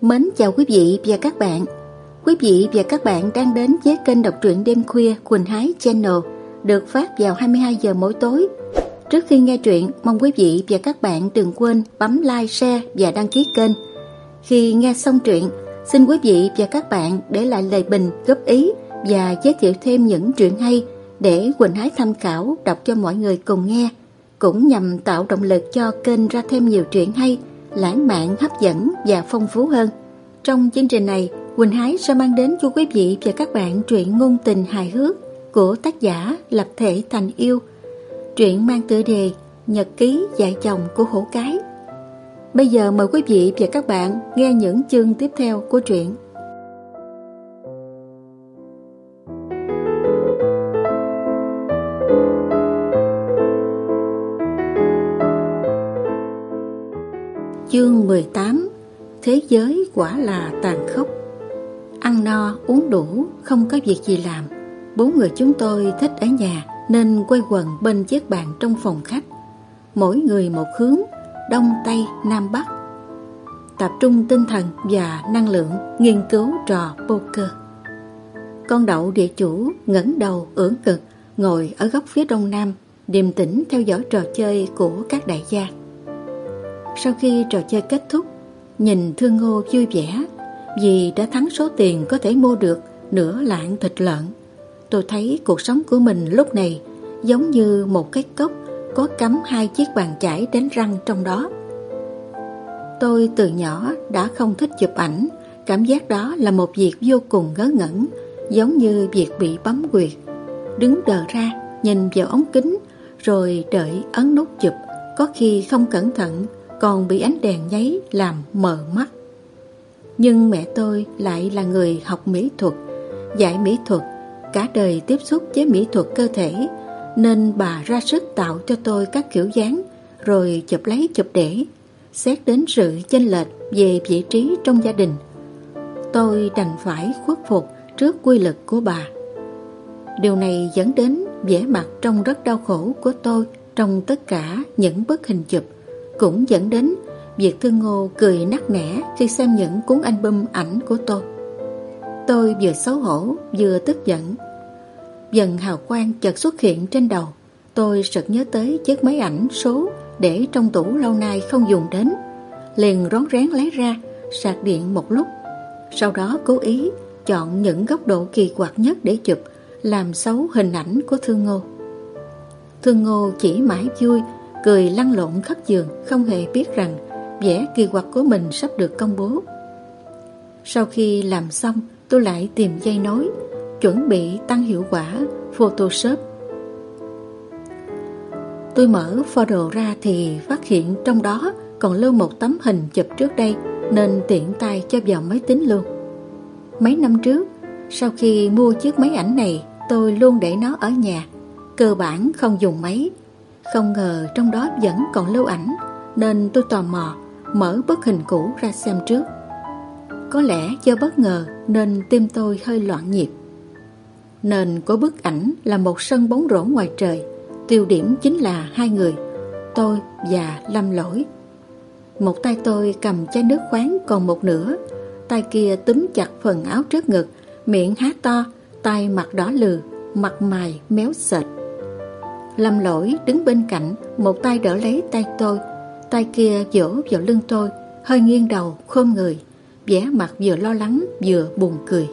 Mến chào quý vị và các bạn. Quý vị và các bạn đang đến với kênh đọc truyện đêm khuya Quỳnh Hái Channel, được phát vào 22 giờ mỗi tối. Trước khi nghe truyện, mong quý vị và các bạn đừng quên bấm like, share và đăng ký kênh. Khi nghe xong truyện, xin quý vị và các bạn để lại lời bình, góp ý và giới thiệu thêm những truyện hay để Quỳnh Hái tham khảo đọc cho mọi người cùng nghe, cũng nhằm tạo động lực cho kênh ra thêm nhiều truyện hay, lãng mạn, hấp dẫn và phong phú hơn. Trong chương trình này, Quỳnh Hái sẽ mang đến cho quý vị và các bạn truyện ngôn tình hài hước của tác giả Lập Thể Thành Yêu. Truyện mang tựa đề Nhật ký dạy chồng của Hổ Cái. Bây giờ mời quý vị và các bạn nghe những chương tiếp theo của truyện. Chương 18. Thế giới quả là tàn khốc. Ăn no uống đủ, không có việc gì làm, 4 người chúng tôi thích ở nhà nên quây quần bên chiếc bàn trong phòng khách, mỗi người một hướng, đông tây nam bắc, tập trung tinh thần và năng lượng nghiên cứu trò poker. Con Đậu địa chủ ngẩng đầu ưỡn ngực ngồi ở góc phía đông nam, điềm tĩnh theo dõi trò chơi của các đại gia. Sau khi trò chơi kết thúc, nhìn Thương Ngô vui vẻ vì đã thắng số tiền có thể mua được nửa lạng thịt lợn. Tôi thấy cuộc sống của mình lúc này giống như một cái cốc có cắm 2 chiếc bàn chải đánh răng trong đó. Tôi từ nhỏ đã không thích chụp ảnh, cảm giác đó là một việc vô cùng ngớ ngẩn, giống như việc bị bấm huyệt. Đứng đờ ra, nhìn vào ống kính rồi đợi ấn nút chụp, có khi không cẩn thận còn bị ánh đèn nháy làm mờ mắt. Nhưng mẹ tôi lại là người học mỹ thuật, dạy mỹ thuật, cả đời tiếp xúc với mỹ thuật cơ thể, nên bà ra sức tạo cho tôi các kiểu dáng, rồi chụp lấy chụp để. Xét đến sự chênh lệch về vị trí trong gia đình, tôi đành phải khuất phục trước quy lực của bà. Điều này dẫn đến vẻ mặt trông rất đau khổ của tôi trong tất cả những bức hình chụp, cũng dẫn đến việc Thương Ngô cười nắc nẻ khi xem những cuốn album ảnh của tôi. Tôi vừa xấu hổ vừa tức giận. Dần hào quang chợt xuất hiện trên đầu. Tôi sực nhớ tới chiếc máy ảnh số để trong tủ lâu nay không dùng đến, liền rón rén lấy ra sạc điện một lúc. Sau đó cố ý chọn những góc độ kỳ quặc nhất để chụp, làm xấu hình ảnh của Thương Ngô. Thương Ngô chỉ mãi vui, cười lăn lộn khắp giường, không hề biết rằng vẻ kỳ quặc của mình sắp được công bố. Sau khi làm xong, tôi lại tìm dây nối, chuẩn bị tăng hiệu quả Photoshop. Tôi mở folder ra thì phát hiện trong đó còn lưu một tấm hình chụp trước đây, nên tiện tay cho vào máy tính luôn. Mấy năm trước, sau khi mua chiếc máy ảnh này, tôi luôn để nó ở nhà, cơ bản không dùng máy. Không ngờ trong đó vẫn còn lưu ảnh, nên tôi tò mò mở bức hình cũ ra xem trước. Có lẽ do bất ngờ nên tim tôi hơi loạn nhịp. Nền của bức ảnh là một sân bóng rổ ngoài trời, tiêu điểm chính là 2 người, tôi và Lâm Lỗi. Một tay tôi cầm chai nước khoáng còn một nửa, tay kia túm chặt phần áo trước ngực, miệng há to, tay mặt đỏ lừ, mặt mày méo sệt. Lâm Lỗi đứng bên cạnh, một tay đỡ lấy tay tôi, tay kia vỗ vào lưng tôi, hơi nghiêng đầu khom người, vẻ mặt vừa lo lắng vừa buồn cười.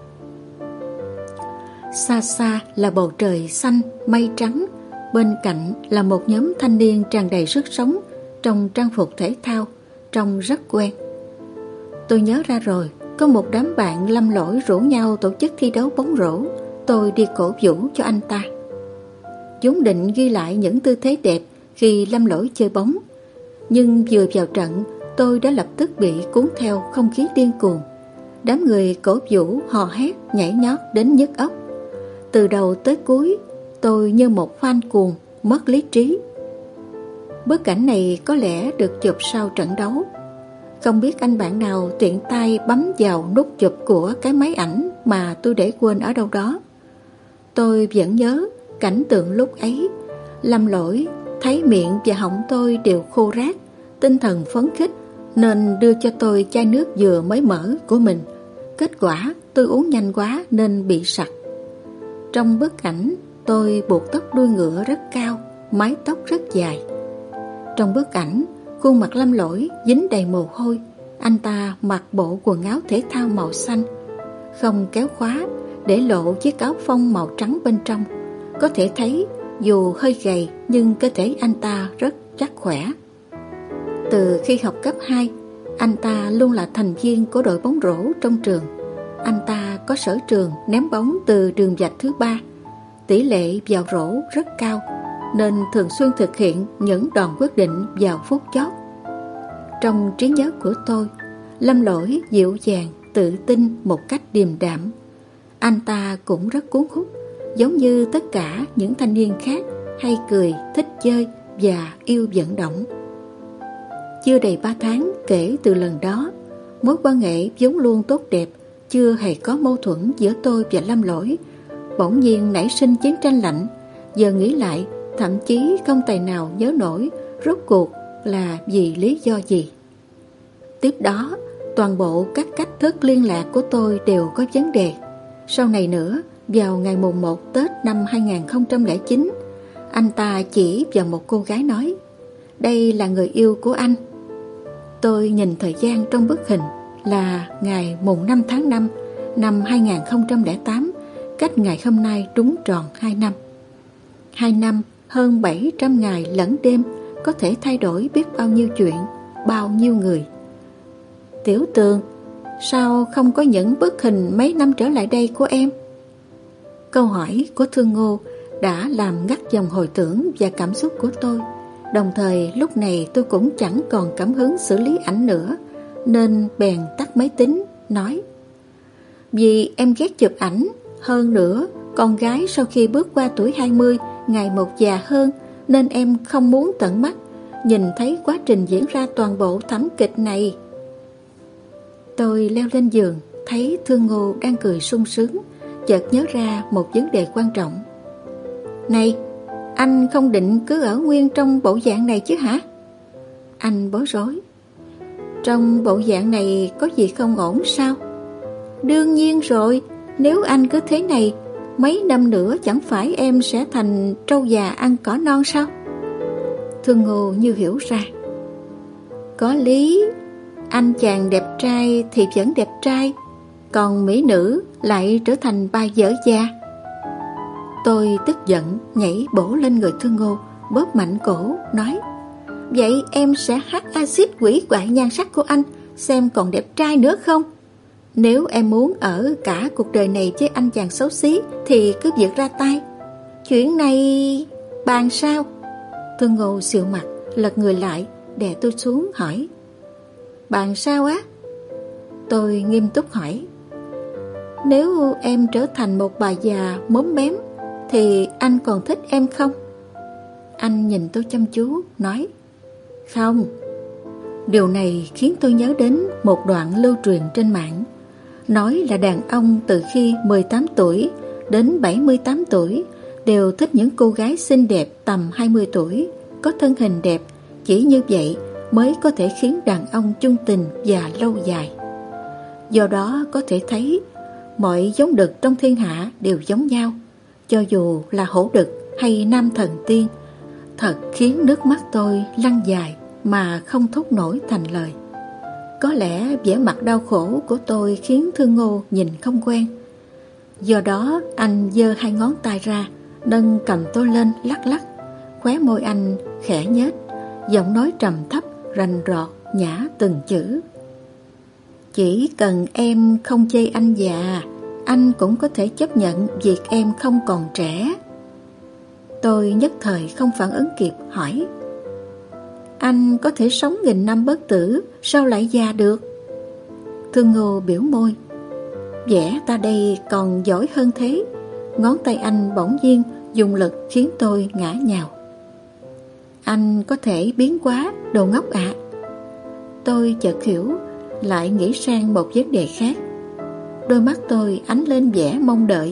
Xa xa là bầu trời xanh mây trắng, bên cạnh là một nhóm thanh niên tràn đầy sức sống trong trang phục thể thao, trông rất quen. Tôi nhớ ra rồi, có một đám bạn Lâm Lỗi rủ nhau tổ chức thi đấu bóng rổ, tôi đi cổ vũ cho anh ta. Vốn định ghi lại những tư thế đẹp khi Lâm Lỗi chơi bóng, nhưng vừa vào trận tôi đã lập tức bị cuốn theo không khí điên cuồng. Đám người cổ vũ hò hét nhảy nhót đến nhức óc. Từ đầu tới cuối tôi như một fan cuồng, mất lý trí. Bức ảnh này có lẽ được chụp sau trận đấu. Không biết anh bạn nào tiện tay bấm vào nút chụp của cái máy ảnh mà tôi để quên ở đâu đó. Tôi vẫn nhớ cảnh tượng lúc ấy. Lâm Lỗi thấy miệng và họng tôi đều khô rát, tinh thần phấn khích, nên đưa cho tôi chai nước vừa mới mở của mình. Kết quả tôi uống nhanh quá nên bị sặc. Trong bức ảnh, tôi buộc tóc đuôi ngựa rất cao, mái tóc rất dài. Trong bức ảnh, khuôn mặt Lâm Lỗi dính đầy mồ hôi. Anh ta mặc bộ quần áo thể thao màu xanh, không kéo khóa, để lộ chiếc áo phông màu trắng bên trong. Có thể thấy dù hơi gầy nhưng cơ thể anh ta rất chắc khỏe. Từ khi học cấp 2, anh ta luôn là thành viên của đội bóng rổ trong trường. Anh ta có sở trường ném bóng từ đường vạch thứ 3. Tỷ lệ vào rổ rất cao, nên thường xuyên thực hiện những đòn quyết định vào phút chót. Trong trí nhớ của tôi, Lâm Lỗi dịu dàng, tự tin một cách điềm đạm. Anh ta cũng rất cuốn hút, giống như tất cả những thanh niên khác, hay cười, thích chơi và yêu vận động. Chưa đầy 3 tháng kể từ lần đó, mối quan hệ vốn luôn tốt đẹp, chưa hề có mâu thuẫn giữa tôi và Lâm Lỗi, bỗng nhiên nảy sinh chiến tranh lạnh. Giờ nghĩ lại, thậm chí không tài nào nhớ nổi rốt cuộc là vì lý do gì. Tiếp đó, toàn bộ các cách thức liên lạc của tôi đều có vấn đề. Sau này nữa, vào ngày mùng 1 Tết năm 2009, anh ta chỉ vào một cô gái nói: "Đây là người yêu của anh." Tôi nhìn thời gian trong bức hình là ngày mùng 5 tháng 5 năm 2008, cách ngày hôm nay đúng tròn 2 năm. 2 năm, hơn 700 ngày lẫn đêm, có thể thay đổi biết bao nhiêu chuyện, bao nhiêu người. Tiểu Tường, sao không có những bức hình mấy năm trở lại đây của em? Câu hỏi của Thương Ngô đã làm ngắt dòng hồi tưởng và cảm xúc của tôi. Đồng thời lúc này tôi cũng chẳng còn cảm hứng xử lý ảnh nữa, nên bèn tắt máy tính, nói: "Vì em ghét chụp ảnh, hơn nữa con gái sau khi bước qua tuổi 20 ngày một già hơn, nên em không muốn tận mắt nhìn thấy quá trình diễn ra toàn bộ thảm kịch này." Tôi leo lên giường, thấy Thương Ngô đang cười sung sướng, chợt nhớ ra một vấn đề quan trọng. "Này, anh không định cứ ở nguyên trong bộ dạng này chứ hả?" Anh bối rối. "Trong bộ dạng này có gì không ổn sao?" "Đương nhiên rồi, nếu anh cứ thế này, mấy năm nữa chẳng phải em sẽ thành trâu già ăn cỏ non sao?" Thương Ngô như hiểu ra. "Có lý, anh chàng đẹp trai thì vẫn đẹp trai, còn mỹ nữ lại trở thành bà vợ già." Tôi tức giận nhảy bổ lên người Thương Ngô, bóp mạnh cổ, nói: "Vậy em sẽ hắt axit hủy hoại nhan sắc của anh, xem còn đẹp trai nữa không? Nếu em muốn ở cả cuộc đời này với anh chàng xấu xí thì cứ việc ra tay. Chuyện này bàn sao?" Thương Ngô xịu mặt, lật người lại, đè tôi xuống, hỏi: "Bàn sao á?" Tôi nghiêm túc hỏi: "Nếu em trở thành một bà già mốm mém thì anh còn thích em không?" Anh nhìn tôi chăm chú, nói: "Không." Điều này khiến tôi nhớ đến một đoạn lưu truyền trên mạng, nói là đàn ông từ khi 18 tuổi đến 78 tuổi đều thích những cô gái xinh đẹp tầm 20 tuổi, có thân hình đẹp. Chỉ như vậy mới có thể khiến đàn ông chung tình và lâu dài. Do đó có thể thấy mọi giống đực trong thiên hạ đều giống nhau, cho dù là hổ đực hay nam thần tiên. Thật khiến nước mắt tôi lăn dài mà không thốt nổi thành lời. Có lẽ vẻ mặt đau khổ của tôi khiến Thương Ngô nhìn không quen. Do đó anh giơ 2 ngón tay ra, nâng cầm tôi lên lắc lắc. Khóe môi anh khẽ nhếch, giọng nói trầm thấp rành rọt nhả từng chữ: "Chỉ cần em không chê anh già, anh cũng có thể chấp nhận việc em không còn trẻ." Tôi nhất thời không phản ứng kịp, hỏi: "Anh có thể sống nghìn năm bất tử, sao lại già được?" Thương Ngô biểu môi: "Vẻ ta đây còn giỏi hơn thế." Ngón tay anh bỗng nhiên dùng lực khiến tôi ngã nhào. "Anh có thể biến hóa, đồ ngốc ạ." Tôi chợt hiểu, lại nghĩ sang một vấn đề khác. Đôi mắt tôi ánh lên vẻ mong đợi.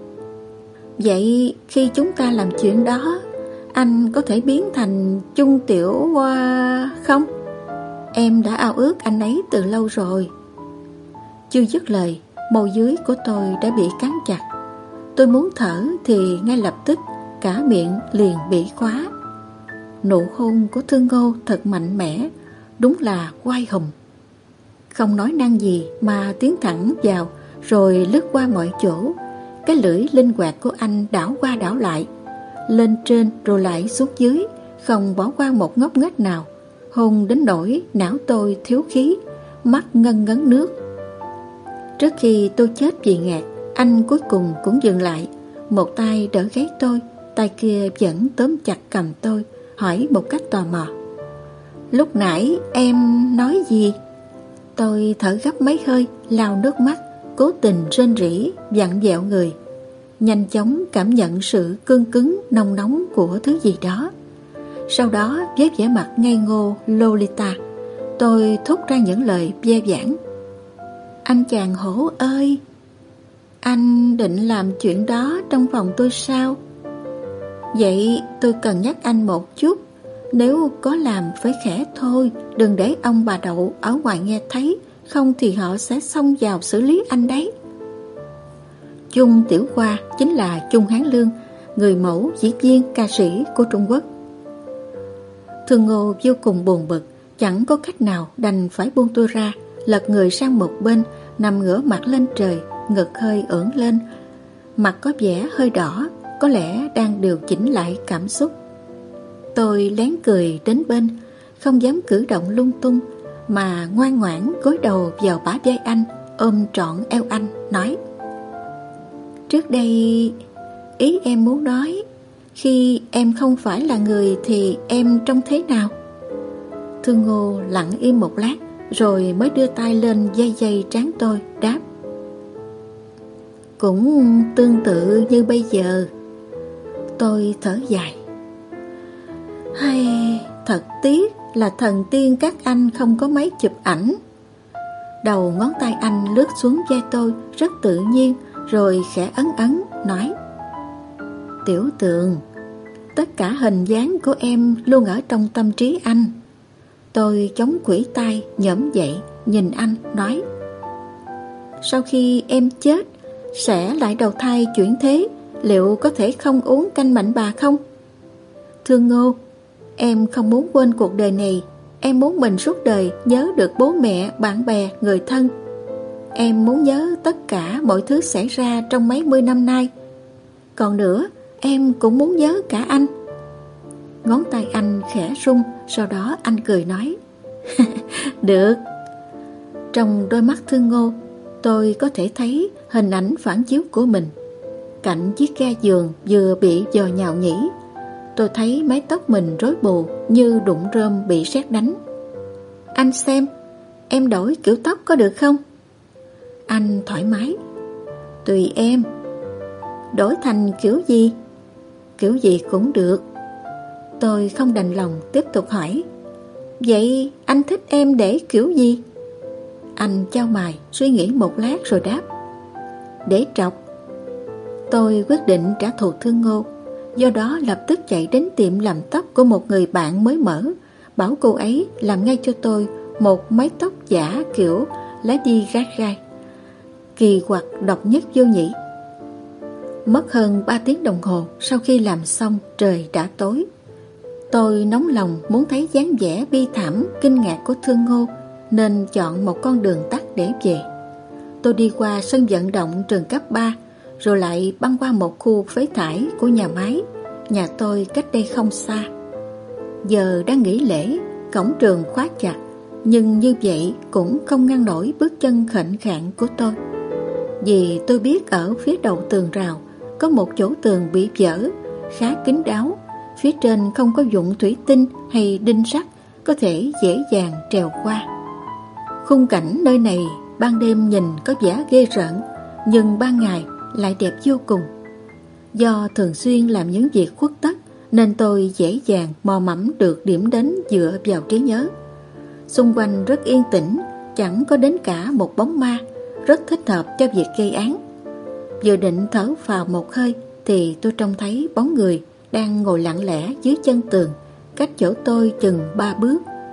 "Vậy khi chúng ta làm chuyện đó, anh có thể biến thành Chung Tiểu Hoa không?" Em đã ao ước anh ấy từ lâu rồi. Chưa dứt lời, môi dưới của tôi đã bị cắn chặt. Tôi muốn thở thì ngay lập tức cả miệng liền bị khóa. Nụ hôn của Thương Ngô thật mạnh mẽ, đúng là oai hùng. Không nói năng gì mà tiến thẳng vào, rồi lướt qua mọi chỗ. Cái lưỡi linh hoạt của anh đảo qua đảo lại, lên trên rồi lại xuống dưới, không bỏ qua một ngóc ngách nào. Hôn đến nỗi não tôi thiếu khí, mắt ngân ngấn nước. Trước khi tôi chết vì ngạt, anh cuối cùng cũng dừng lại. Một tay đỡ gáy tôi, tay kia vẫn tóm chặt cầm tôi, hỏi một cách tò mò: Lúc nãy em nói gì? Tôi thở gấp mấy hơi, lau nước mắt, cố tình rên rỉ, vặn vẹo người, nhanh chóng cảm nhận sự cương cứng nồng nóng của thứ gì đó. Sau đó với vẻ mặt ngây ngô Lolita, tôi thốt ra những lời ve vãn: Anh chàng hổ ơi, anh định làm chuyện đó trong phòng tôi sao? Vậy tôi cần nhắc anh một chút, nếu có làm phải khẽ thôi, đừng để ông bà Đậu ở ngoài nghe thấy, không thì họ sẽ xông vào xử lý anh đấy. Chung Tiểu Hoa chính là Chung Hán Lương, người mẫu, diễn viên, ca sĩ của Trung Quốc. Thương Ngô vô cùng buồn bực, chẳng có cách nào đành phải buông tôi ra, lật người sang một bên, nằm ngửa mặt lên trời, ngực hơi ưỡn lên, mặt có vẻ hơi đỏ, có lẽ đang điều chỉnh lại cảm xúc. Tôi lén cười đến bên, không dám cử động lung tung, mà ngoan ngoãn gối đầu vào bả vai anh, ôm trọn eo anh, nói: Trước đây, ý em muốn nói, khi em không phải là người thì em trông thế nào? Thương Ngô lặng im một lát, rồi mới đưa tay lên dây dây trán tôi, đáp: Cũng tương tự như bây giờ. Tôi thở dài: Hay, thật tiếc là thần tiên các anh không có máy chụp ảnh. Đầu ngón tay anh lướt xuống vai tôi rất tự nhiên, rồi khẽ ấn ấn, nói: Tiểu Tường, tất cả hình dáng của em luôn ở trong tâm trí anh. Tôi chống khuỷu tay, nhổm dậy, nhìn anh, nói: Sau khi em chết, sẽ lại đầu thai chuyển thế, liệu có thể không uống canh mạnh bà không? Thương Ngô, em không muốn quên cuộc đời này. Em muốn mình suốt đời nhớ được bố mẹ, bạn bè, người thân. Em muốn nhớ tất cả mọi thứ xảy ra trong mấy mươi năm nay. Còn nữa, em cũng muốn nhớ cả anh. Ngón tay anh khẽ rung, sau đó anh cười nói: Được. Trong đôi mắt Thương Ngô, tôi có thể thấy hình ảnh phản chiếu của mình. Cạnh chiếc ga giường vừa bị dò nhào nhĩ, tôi thấy mái tóc mình rối bù như đụng rơm bị sét đánh. Anh xem, em đổi kiểu tóc có được không? Anh thoải mái: Tùy em. Đổi thành kiểu gì? Kiểu gì cũng được. Tôi không đành lòng tiếp tục hỏi: Vậy anh thích em để kiểu gì? Anh chau mày suy nghĩ một lát rồi đáp: Để trọc. Tôi quyết định trả thù Thương Ngô, do đó lập tức chạy đến tiệm làm tóc của một người bạn mới mở, bảo cô ấy làm ngay cho tôi một mái tóc giả kiểu Lady Gaga. Kỳ quặc độc nhất vô nhị. Mất hơn 3 tiếng đồng hồ sau khi làm xong, trời đã tối. Tôi nóng lòng muốn thấy dáng vẻ bi thảm, kinh ngạc của Thương Ngô, nên chọn một con đường tắt để về. Tôi đi qua sân vận động trường cấp 3, rồi lại băng qua một khu phế thải của nhà máy. Nhà tôi cách đây không xa. Giờ đang nghỉ lễ, cổng trường khóa chặt, nhưng như vậy cũng không ngăn nổi bước chân khệnh khạng của tôi. Vì tôi biết ở phía đầu tường rào có một chỗ tường bị vỡ, khá kín đáo. Phía trên không có dụng thủy tinh hay đinh sắt, có thể dễ dàng trèo qua. Khung cảnh nơi này ban đêm nhìn có vẻ ghê rợn, nhưng ban ngày lại đẹp vô cùng. Do thường xuyên làm những việc khuất tất, nên tôi dễ dàng mò mẫm được điểm đến dựa vào trí nhớ. Xung quanh rất yên tĩnh, chẳng có đến cả một bóng ma, rất thích hợp cho việc gây án. Vừa định thở vào một hơi thì tôi trông thấy bóng người đang ngồi lặng lẽ dưới chân tường, cách chỗ tôi chừng 3 bước.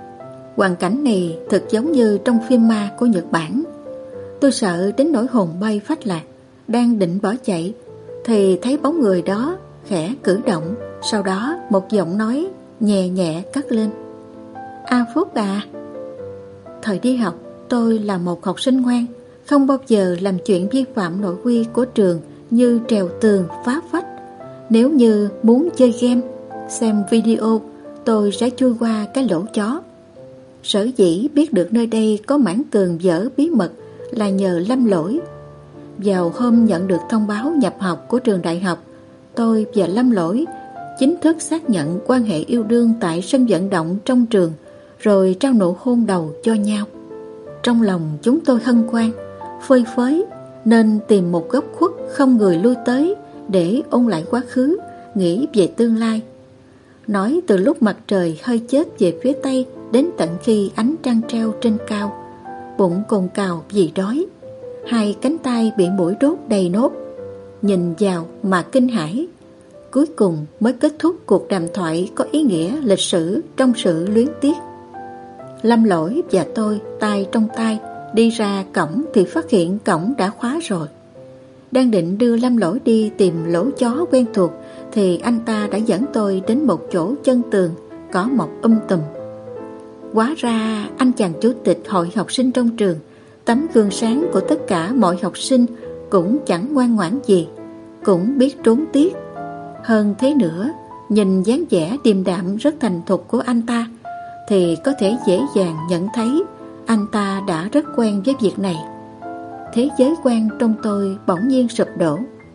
Hoàn cảnh này thật giống như trong phim ma của Nhật Bản. Tôi sợ đến nỗi hồn bay phách lạc, đang định bỏ chạy thì thấy bóng người đó khẽ cử động. Sau đó một giọng nói nhẹ nhẹ cất lên: A Phúc à. Thời đi học, tôi là một học sinh ngoan, không bao giờ làm chuyện vi phạm nội quy của trường như trèo tường, phá vách. Nếu như muốn chơi game, xem video, tôi sẽ chui qua cái lỗ chó. Sở dĩ biết được nơi đây có mảng tường dở bí mật là nhờ Lâm Lỗi. Vào hôm nhận được thông báo nhập học của trường đại học, tôi và Lâm Lỗi chính thức xác nhận quan hệ yêu đương tại sân vận động trong trường, rồi trao nụ hôn đầu cho nhau. Trong lòng chúng tôi hân hoan, phơi phới, nên tìm một góc khuất không người lui tới để ôn lại quá khứ, nghĩ về tương lai. Nói từ lúc mặt trời hơi chớp về phía tây đến tận khi ánh trăng treo trên cao, bụng cồn cào vì đói, hai cánh tay bị muỗi đốt đầy nốt, nhìn vào mà kinh hãi. Cuối cùng mới kết thúc cuộc đàm thoại có ý nghĩa lịch sử trong sự luyến tiếc. Lâm Lỗi và tôi tay trong tay đi ra cổng thì phát hiện cổng đã khóa rồi. Đang định đưa Lâm Lỗi đi tìm lỗ chó quen thuộc thì anh ta đã dẫn tôi đến một chỗ chân tường có mọc tùm. Hóa ra anh chàng chủ tịch hội học sinh trong trường, tấm gương sáng của tất cả mọi học sinh, cũng chẳng ngoan ngoãn gì, cũng biết trốn tiết. Hơn thế nữa, nhìn dáng vẻ điềm đạm rất thành thục của anh ta thì có thể dễ dàng nhận thấy anh ta đã rất quen với việc này. Thế giới quan trong tôi bỗng nhiên sụp đổ.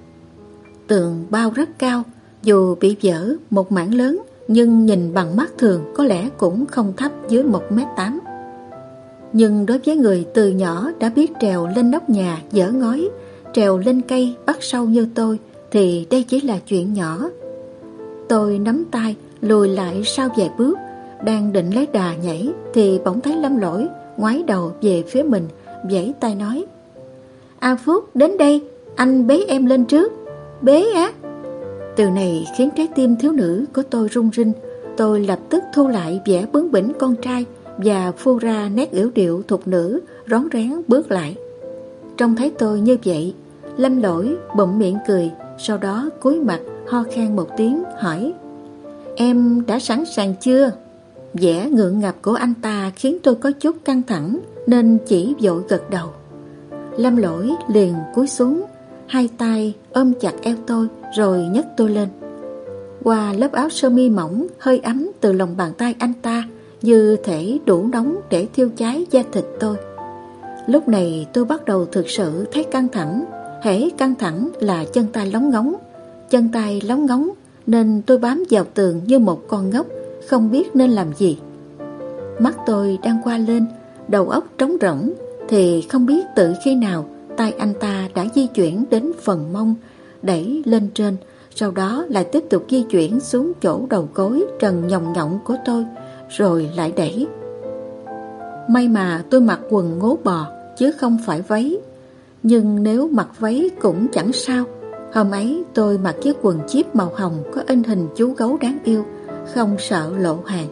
Tường bao rất cao, dù bị vỡ một mảng lớn, nhưng nhìn bằng mắt thường có lẽ cũng không thấp dưới 1m8. Nhưng đối với người từ nhỏ đã biết trèo lên nóc nhà dỡ ngói, trèo lên cây bắt sâu như tôi, thì đây chỉ là chuyện nhỏ. Tôi nắm tay lùi lại sau vài bước, đang định lấy đà nhảy thì bỗng thấy Lâm Lỗi ngoái đầu về phía mình, vẫy tay nói: A Phúc, đến đây, anh bế em lên trước. Bế á? Từ này khiến trái tim thiếu nữ của tôi rung rinh. Tôi lập tức thu lại vẻ bướng bỉnh con trai và phô ra nét yểu điệu thục nữ, rón rén bước lại. Trông thấy tôi như vậy, Lâm Lỗi bụm miệng cười, sau đó cúi mặt ho khan một tiếng hỏi: Em đã sẵn sàng chưa? Vẻ ngượng ngập của anh ta khiến tôi có chút căng thẳng, nên chỉ vội gật đầu. Lâm Lỗi liền cúi xuống, hai tay ôm chặt eo tôi rồi nhấc tôi lên. Qua lớp áo sơ mi mỏng, hơi ấm từ lòng bàn tay anh ta như thể đủ nóng để thiêu cháy da thịt tôi. Lúc này tôi bắt đầu thực sự thấy căng thẳng. Hễ căng thẳng là chân tay lóng ngóng. Chân tay lóng ngóng nên tôi bám vào tường như một con ngốc, không biết nên làm gì. Mắt tôi đang qua lên, đầu óc trống rỗng, thì không biết từ khi nào tay anh ta đã di chuyển đến phần mông, đẩy lên trên, sau đó lại tiếp tục di chuyển xuống chỗ đầu gối trần nhòng nhọng của tôi, rồi lại đẩy. May mà tôi mặc quần ngố bò chứ không phải váy, nhưng nếu mặc váy cũng chẳng sao. Hôm ấy tôi mặc chiếc quần jeep màu hồng có in hình chú gấu đáng yêu, không sợ lộ hàng.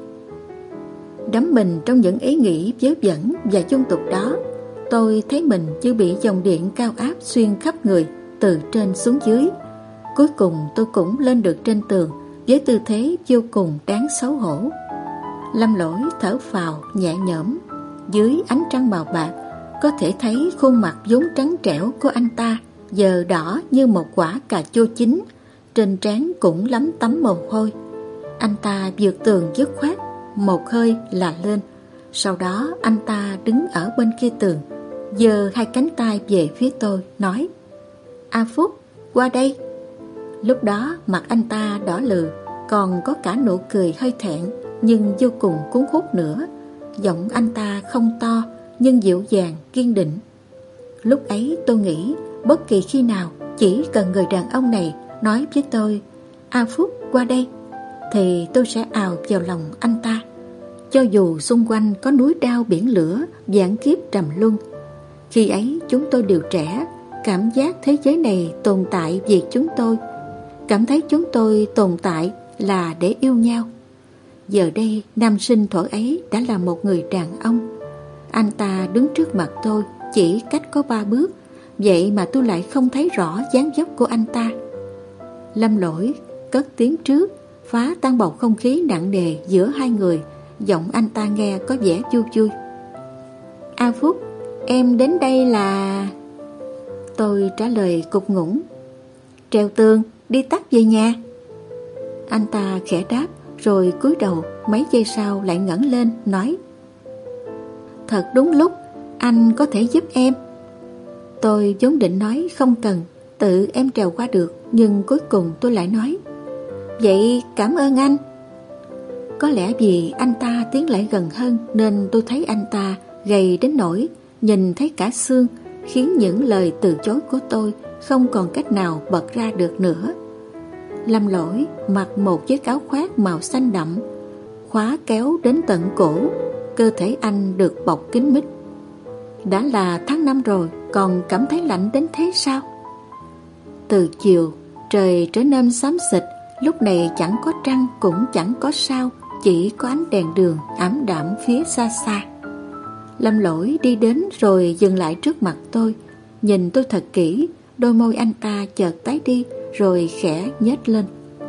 Đắm mình trong những ý nghĩ vớ vẩn và dung tục đó, tôi thấy mình như bị dòng điện cao áp xuyên khắp người từ trên xuống dưới. Cuối cùng tôi cũng lên được trên tường với tư thế vô cùng đáng xấu hổ. Lâm Lỗi thở phào nhẹ nhõm. Dưới ánh trăng màu bạc, có thể thấy khuôn mặt vốn trắng trẻo của anh ta giờ đỏ như một quả cà chua chín, trên trán cũng lấm tấm mồ hôi. Anh ta vượt tường dứt khoát, một hơi là lên. Sau đó anh ta đứng ở bên kia tường, giơ hai cánh tay về phía tôi, nói: A Phúc, qua đây. Lúc đó mặt anh ta đỏ lừ, còn có cả nụ cười hơi thẹn nhưng vô cùng cuốn hút nữa. Giọng anh ta không to nhưng dịu dàng, kiên định. Lúc ấy tôi nghĩ bất kỳ khi nào chỉ cần người đàn ông này nói với tôi: A Phúc, qua đây, thì tôi sẽ ào vào lòng anh ta. Cho dù xung quanh có núi đao biển lửa, vạn kiếp trầm luân. Khi ấy chúng tôi đều trẻ, cảm giác thế giới này tồn tại vì chúng tôi, cảm thấy chúng tôi tồn tại là để yêu nhau. Giờ đây nam sinh thuở ấy đã là một người đàn ông. Anh ta đứng trước mặt tôi chỉ cách có 3 bước, vậy mà tôi lại không thấy rõ dáng dấp của anh ta. Lâm Lỗi cất tiếng trước, phá tan bầu không khí nặng nề giữa hai người. Giọng anh ta nghe có vẻ vui vui. A Phúc, em đến đây là... Tôi trả lời cục ngủng. Trèo tường, đi tắt về nhà. Anh ta khẽ đáp, rồi cúi đầu. Mấy giây sau lại ngẩng lên nói: Thật đúng lúc, anh có thể giúp em. Tôi vốn định nói không cần, tự em trèo qua được, nhưng cuối cùng tôi lại nói: Vậy cảm ơn anh. Có lẽ vì anh ta tiến lại gần hơn nên tôi thấy anh ta gầy đến nỗi nhìn thấy cả xương, khiến những lời từ chối của tôi không còn cách nào bật ra được nữa. Lâm Lỗi mặc một chiếc áo khoác màu xanh đậm, khóa kéo đến tận cổ, cơ thể anh được bọc kín mít. Đã là tháng 5 rồi, còn cảm thấy lạnh đến thế sao? Từ chiều, trời trở nên xám xịt, lúc này chẳng có trăng cũng chẳng có sao, chỉ có ánh đèn đường ảm đạm phía xa xa. Lâm Lỗi đi đến rồi dừng lại trước mặt tôi, nhìn tôi thật kỹ, đôi môi anh ta chợt tái đi rồi khẽ nhếch lên.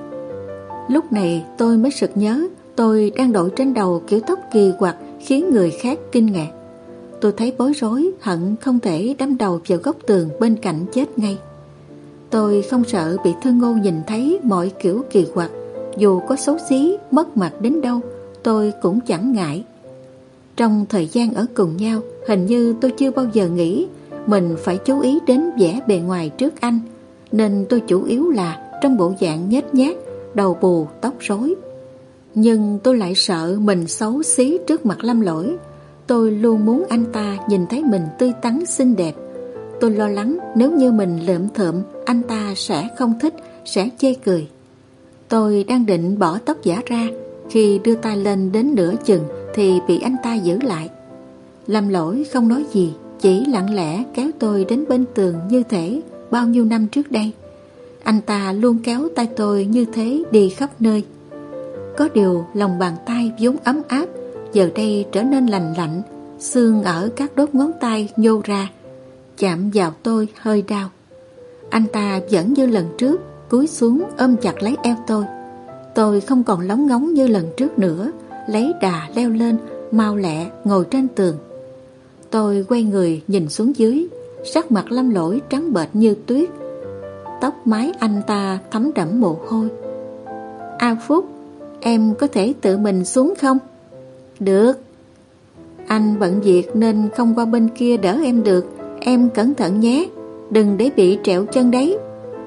Lúc này tôi mới sực nhớ tôi đang đội trên đầu kiểu tóc kỳ quặc khiến người khác kinh ngạc. Tôi thấy bối rối, hận không thể đâm đầu vào góc tường bên cạnh chết ngay. Tôi không sợ bị Thư Ngô nhìn thấy mọi kiểu kỳ quặc, dù có xấu xí, mất mặt đến đâu, tôi cũng chẳng ngại. Trong thời gian ở cùng nhau, hình như tôi chưa bao giờ nghĩ mình phải chú ý đến vẻ bề ngoài trước anh, nên tôi chủ yếu là trong bộ dạng nhếch nhác, đầu bù, tóc rối. Nhưng tôi lại sợ mình xấu xí trước mặt Lâm Lỗi. Tôi luôn muốn anh ta nhìn thấy mình tươi tắn xinh đẹp. Tôi lo lắng nếu như mình lượm thượm, anh ta sẽ không thích, sẽ chê cười. Tôi đang định bỏ tóc giả ra, khi đưa tay lên đến nửa chừng thì bị anh ta giữ lại. Lâm Lỗi không nói gì, chỉ lặng lẽ kéo tôi đến bên tường như thể bao nhiêu năm trước đây. Anh ta luôn kéo tay tôi như thế đi khắp nơi. Có điều lòng bàn tay vốn ấm áp giờ đây trở nên lành lạnh, xương ở các đốt ngón tay nhô ra, chạm vào tôi hơi đau. Anh ta vẫn như lần trước cúi xuống ôm chặt lấy eo tôi. Tôi không còn lóng ngóng như lần trước nữa, lấy đà leo lên, mau lẹ ngồi trên tường. Tôi quay người nhìn xuống dưới, sắc mặt Lâm Lỗi trắng bệch như tuyết, tóc mái anh ta thấm đẫm mồ hôi. A Phúc, em có thể tự mình xuống không? Được. Anh bận việc nên không qua bên kia đỡ em được, em cẩn thận nhé, đừng để bị trẹo chân đấy.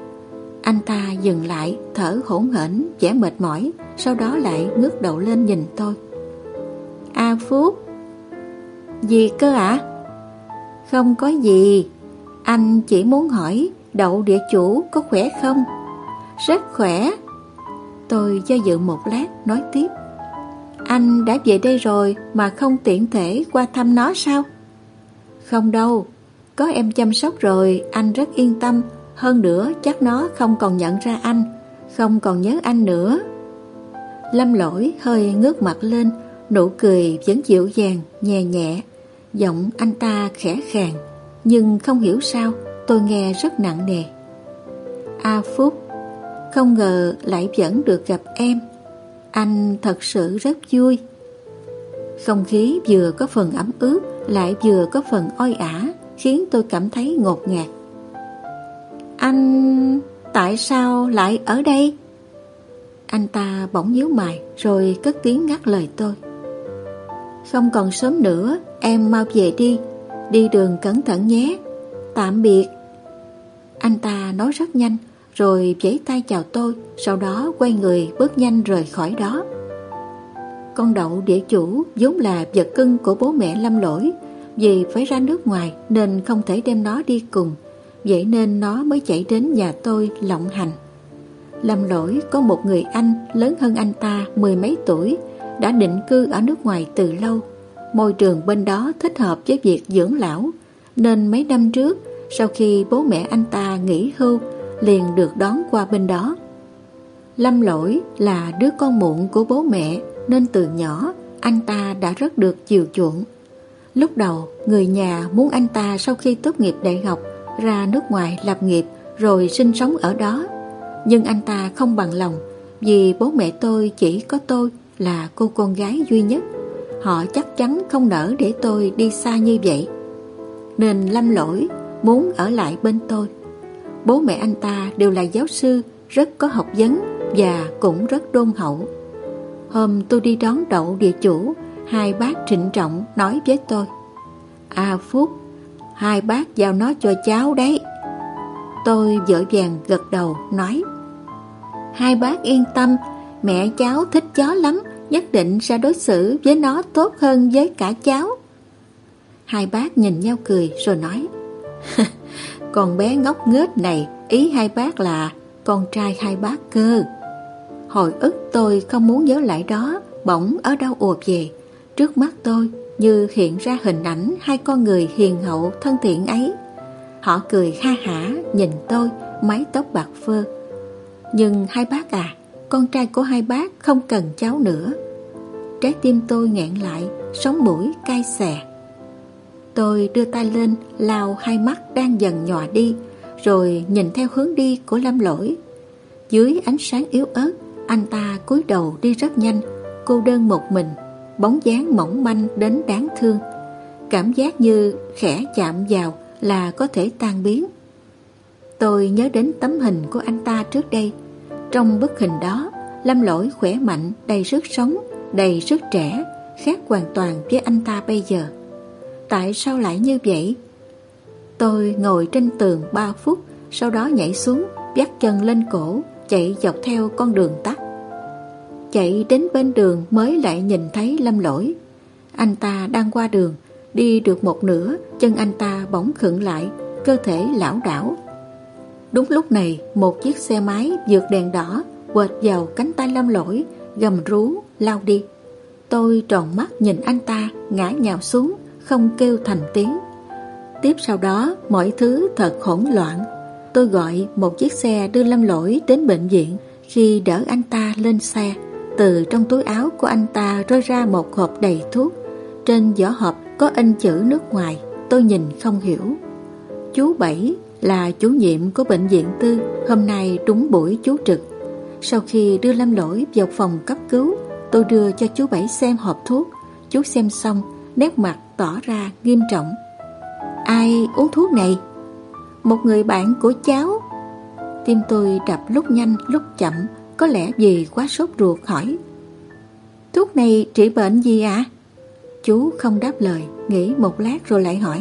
Anh ta dừng lại, thở hổn hển, vẻ mệt mỏi, sau đó lại ngước đầu lên nhìn tôi. A Phúc. Gì cơ ạ? Không có gì, anh chỉ muốn hỏi Đậu địa chủ có khỏe không? Rất khỏe. Tôi do dự một lát nói tiếp. Anh đã về đây rồi mà không tiện thể qua thăm nó sao? Không đâu, có em chăm sóc rồi, anh rất yên tâm. Hơn nữa chắc nó không còn nhận ra anh, không còn nhớ anh nữa. Lâm Lỗi hơi ngước mặt lên, nụ cười vẫn dịu dàng, nhẹ nhẹ. Giọng anh ta khẽ khàng, nhưng không hiểu sao tôi nghe rất nặng nề. A Phúc, không ngờ lại vẫn được gặp em. Anh thật sự rất vui. Không khí vừa có phần ẩm ướt, lại vừa có phần oi ả, khiến tôi cảm thấy ngột ngạt. Anh... tại sao lại ở đây? Anh ta bỗng nhíu mày rồi cất tiếng ngắt lời tôi. Không còn sớm nữa, em mau về đi. Đi đường cẩn thận nhé. Tạm biệt. Anh ta nói rất nhanh rồi vẫy tay chào tôi, sau đó quay người bước nhanh rời khỏi đó. Con Đậu địa chủ vốn là vật cưng của bố mẹ Lâm Lỗi, vì phải ra nước ngoài nên không thể đem nó đi cùng, vậy nên nó mới chạy đến nhà tôi lộng hành. Lâm Lỗi có một người anh lớn hơn anh ta 10 mấy tuổi, đã định cư ở nước ngoài từ lâu. Môi trường bên đó thích hợp với việc dưỡng lão, nên mấy năm trước sau khi bố mẹ anh ta nghỉ hưu liền được đón qua bên đó. Lâm Lỗi là đứa con muộn của bố mẹ, nên từ nhỏ anh ta đã rất được chiều chuộng. Lúc đầu, người nhà muốn anh ta sau khi tốt nghiệp đại học ra nước ngoài lập nghiệp rồi sinh sống ở đó. Nhưng anh ta không bằng lòng, vì bố mẹ tôi chỉ có tôi là cô con gái duy nhất. Họ chắc chắn không nỡ để tôi đi xa như vậy. Nên Lâm Lỗi muốn ở lại bên tôi. Bố mẹ anh ta đều là giáo sư, rất có học vấn và cũng rất đôn hậu. Hôm tôi đi đón đậu địa chủ, hai bác trịnh trọng nói với tôi: Phúc, hai bác giao nó cho cháu đấy. Tôi vội vàng gật đầu nói: Hai bác yên tâm, mẹ cháu thích chó lắm, nhất định sẽ đối xử với nó tốt hơn với cả cháu. Hai bác nhìn nhau cười rồi nói: Con bé ngốc nghếch này, ý hai bác là con trai hai bác cơ. Hồi ức tôi không muốn nhớ lại đó, bỗng ở đâu ùa về. Trước mắt tôi như hiện ra hình ảnh hai con người hiền hậu thân thiện ấy. Họ cười ha hả nhìn tôi, mái tóc bạc phơ. Nhưng hai bác à, con trai của hai bác không cần cháu nữa. Trái tim tôi nghẹn lại, sống mũi cay xè. Tôi đưa tay lên lau hai mắt đang dần nhòa đi, rồi nhìn theo hướng đi của Lâm Lỗi. Dưới ánh sáng yếu ớt, anh ta cúi đầu đi rất nhanh, cô đơn một mình, bóng dáng mỏng manh đến đáng thương. Cảm giác như khẽ chạm vào là có thể tan biến. Tôi nhớ đến tấm hình của anh ta trước đây. Trong bức hình đó, Lâm Lỗi khỏe mạnh, đầy sức sống, đầy sức trẻ, khác hoàn toàn với anh ta bây giờ. Tại sao lại như vậy? Tôi ngồi trên tường 3 phút, sau đó nhảy xuống, vắt chân lên cổ, chạy dọc theo con đường tắt. Chạy đến bên đường mới lại nhìn thấy Lâm Lỗi. Anh ta đang qua đường, đi được một nửa, chân anh ta bỗng khựng lại, cơ thể lảo đảo. Đúng lúc này, một chiếc xe máy vượt đèn đỏ quệt vào cánh tay Lâm Lỗi, gầm rú lao đi. Tôi tròn mắt nhìn anh ta ngã nhào xuống, không kêu thành tiếng. Tiếp sau đó mọi thứ thật hỗn loạn. Tôi gọi một chiếc xe đưa Lâm Lỗi đến bệnh viện. Khi đỡ anh ta lên xe, từ trong túi áo của anh ta rơi ra một hộp đầy thuốc. Trên vỏ hộp có in chữ nước ngoài, tôi nhìn không hiểu. Chú Bảy là chủ nhiệm của bệnh viện tư, hôm nay đúng buổi chú trực. Sau khi đưa Lâm Lỗi vào phòng cấp cứu, tôi đưa cho chú Bảy xem hộp thuốc. Chú xem xong, nét mặt tỏ ra nghiêm trọng. Ai uống thuốc này? Một người bạn của cháu. Tim tôi đập lúc nhanh lúc chậm, có lẽ vì quá sốt ruột hỏi: Thuốc này trị bệnh gì ạ? Chú không đáp lời, nghĩ một lát rồi lại hỏi: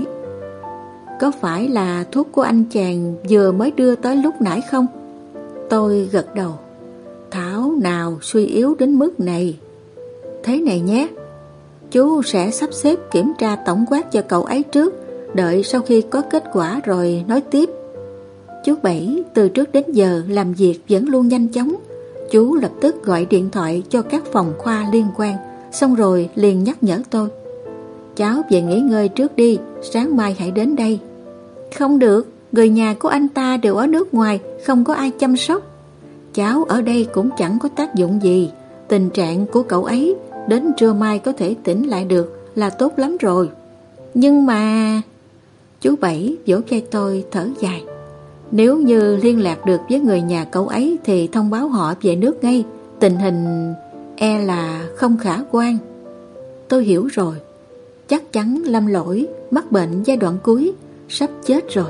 Có phải là thuốc của anh chàng vừa mới đưa tới lúc nãy không? Tôi gật đầu. Thảo nào suy yếu đến mức này. Thế này nhé, chú sẽ sắp xếp kiểm tra tổng quát cho cậu ấy trước, đợi sau khi có kết quả rồi nói tiếp. Chú Bảy từ trước đến giờ làm việc vẫn luôn nhanh chóng. Chú lập tức gọi điện thoại cho các phòng khoa liên quan, xong rồi liền nhắc nhở tôi: Cháu về nghỉ ngơi trước đi, sáng mai hãy đến đây. Không được, người nhà của anh ta đều ở nước ngoài, không có ai chăm sóc. Cháu ở đây cũng chẳng có tác dụng gì. Tình trạng của cậu ấy đến trưa mai có thể tỉnh lại được là tốt lắm rồi. Nhưng mà... Chú Bảy vỗ vai tôi thở dài. Nếu như liên lạc được với người nhà cậu ấy thì thông báo họ về nước ngay. Tình hình e là không khả quan. Tôi hiểu rồi. Chắc chắn Lâm Lỗi mắc bệnh giai đoạn cuối, sắp chết rồi.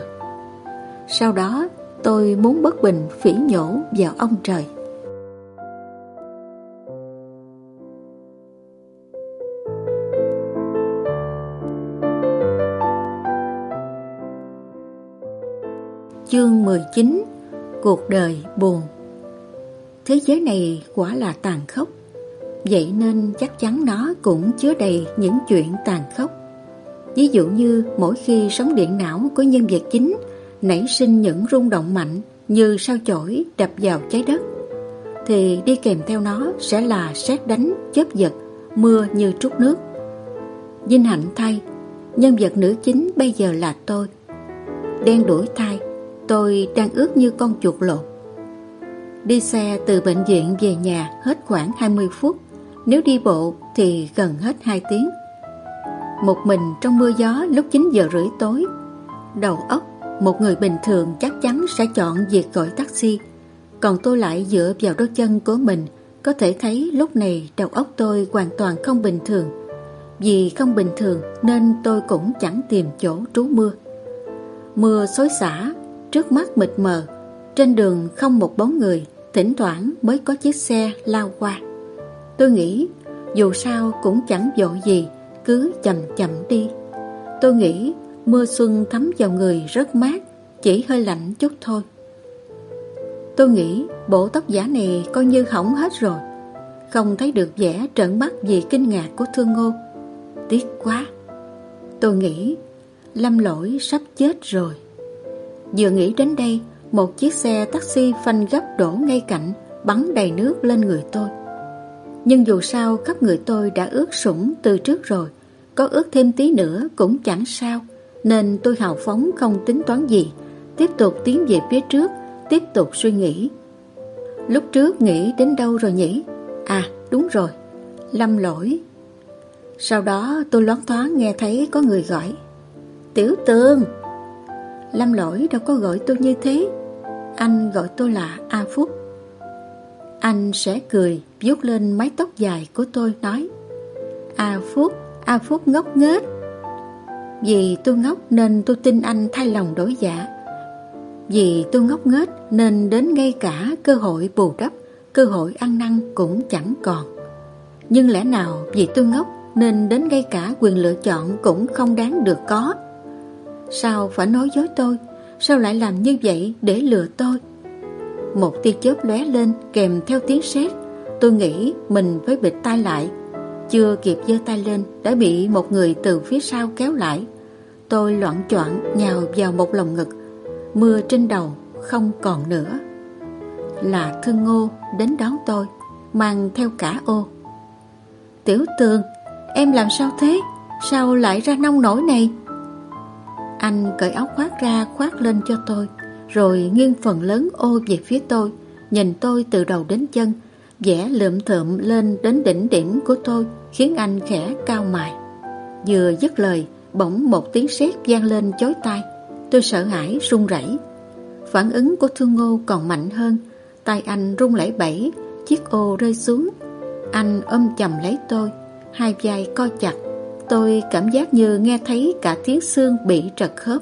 Sau đó tôi muốn bất bình phỉ nhổ vào ông trời. Chương 19. Cuộc đời buồn. Thế giới này quả là tàn khốc, vậy nên chắc chắn nó cũng chứa đầy những chuyện tàn khốc. Ví dụ như mỗi khi sóng điện não của nhân vật chính nảy sinh những rung động mạnh như sao chổi đập vào trái đất, thì đi kèm theo nó sẽ là sét đánh, chớp giật, mưa như trút nước. Vinh hạnh thay, nhân vật nữ chính bây giờ là tôi. Đen đủi thay, tôi đang ướt như con chuột lột. Đi xe từ bệnh viện về nhà hết khoảng 20 phút. nếu đi bộ thì gần hết 2 tiếng. Một mình trong mưa gió lúc 9 giờ rưỡi tối. Đầu óc một người bình thường chắc chắn sẽ chọn việc gọi taxi, còn tôi lại dựa vào đôi chân của mình. Có thể thấy lúc này đầu óc tôi hoàn toàn không bình thường. Vì không bình thường nên tôi cũng chẳng tìm chỗ trú mưa. Mưa xối xả, trước mắt mịt mờ, trên đường không một bóng người, thỉnh thoảng mới có chiếc xe lao qua. Tôi nghĩ dù sao cũng chẳng vội gì, cứ chậm chậm đi. Tôi nghĩ mưa xuân thấm vào người rất mát, chỉ hơi lạnh chút thôi. Tôi nghĩ bộ tóc giả này coi như hỏng hết rồi, không thấy được vẻ trợn mắt vì kinh ngạc của Thương Ngô. Tiếc quá. Tôi nghĩ Lâm Lỗi sắp chết rồi. Vừa nghĩ đến đây, một chiếc xe taxi phanh gấp đổ ngay cạnh, bắn đầy nước lên người tôi. Nhưng dù sao khắp người tôi đã ướt sũng từ trước rồi, có ướt thêm tí nữa cũng chẳng sao, nên tôi hào phóng không tính toán gì, tiếp tục tiến về phía trước, tiếp tục suy nghĩ. Lúc trước nghĩ đến đâu rồi nhỉ? À đúng rồi, Lâm Lỗi. Sau đó tôi loáng thoáng nghe thấy có người gọi: Tiểu Tường. Lâm Lỗi đâu có gọi tôi như thế. Anh gọi tôi là A Phúc. Anh sẽ cười, vuốt lên mái tóc dài của tôi, nói: A Phúc ngốc nghếch. Vì tôi ngốc nên tôi tin anh thay lòng đổi dạ. Vì tôi ngốc nghếch nên đến ngay cả cơ hội bù đắp, cơ hội ăn năn cũng chẳng còn. Nhưng lẽ nào vì tôi ngốc nên đến ngay cả quyền lựa chọn cũng không đáng được có? Sao phải nói dối tôi? Sao lại làm như vậy để lừa tôi? Một tia chớp lóe lên kèm theo tiếng sét. Tôi nghĩ mình phải bịt tai lại. Chưa kịp giơ tay lên đã bị một người từ phía sau kéo lại. Tôi loạng choạng nhào vào một lồng ngực. Mưa trên đầu không còn nữa. Là Thương Ngô đến đón tôi, mang theo cả ô. Tiểu Tường, em làm sao thế? Sao lại ra nông nổi này? Anh cởi áo khoác ra khoác lên cho tôi, rồi nghiêng phần lớn ô về phía tôi, nhìn tôi từ đầu đến chân, vẽ lượm thượm lên đến đỉnh điểm của tôi, khiến anh khẽ cau mày. Vừa dứt lời, bỗng một tiếng sét vang lên chói tai. Tôi sợ hãi run rẩy. Phản ứng của Thương Ngô còn mạnh hơn. Tay anh run lẩy bẩy, chiếc ô rơi xuống. Anh ôm chầm lấy tôi, hai vai co chặt. Tôi cảm giác như nghe thấy cả tiếng xương bị trật khớp.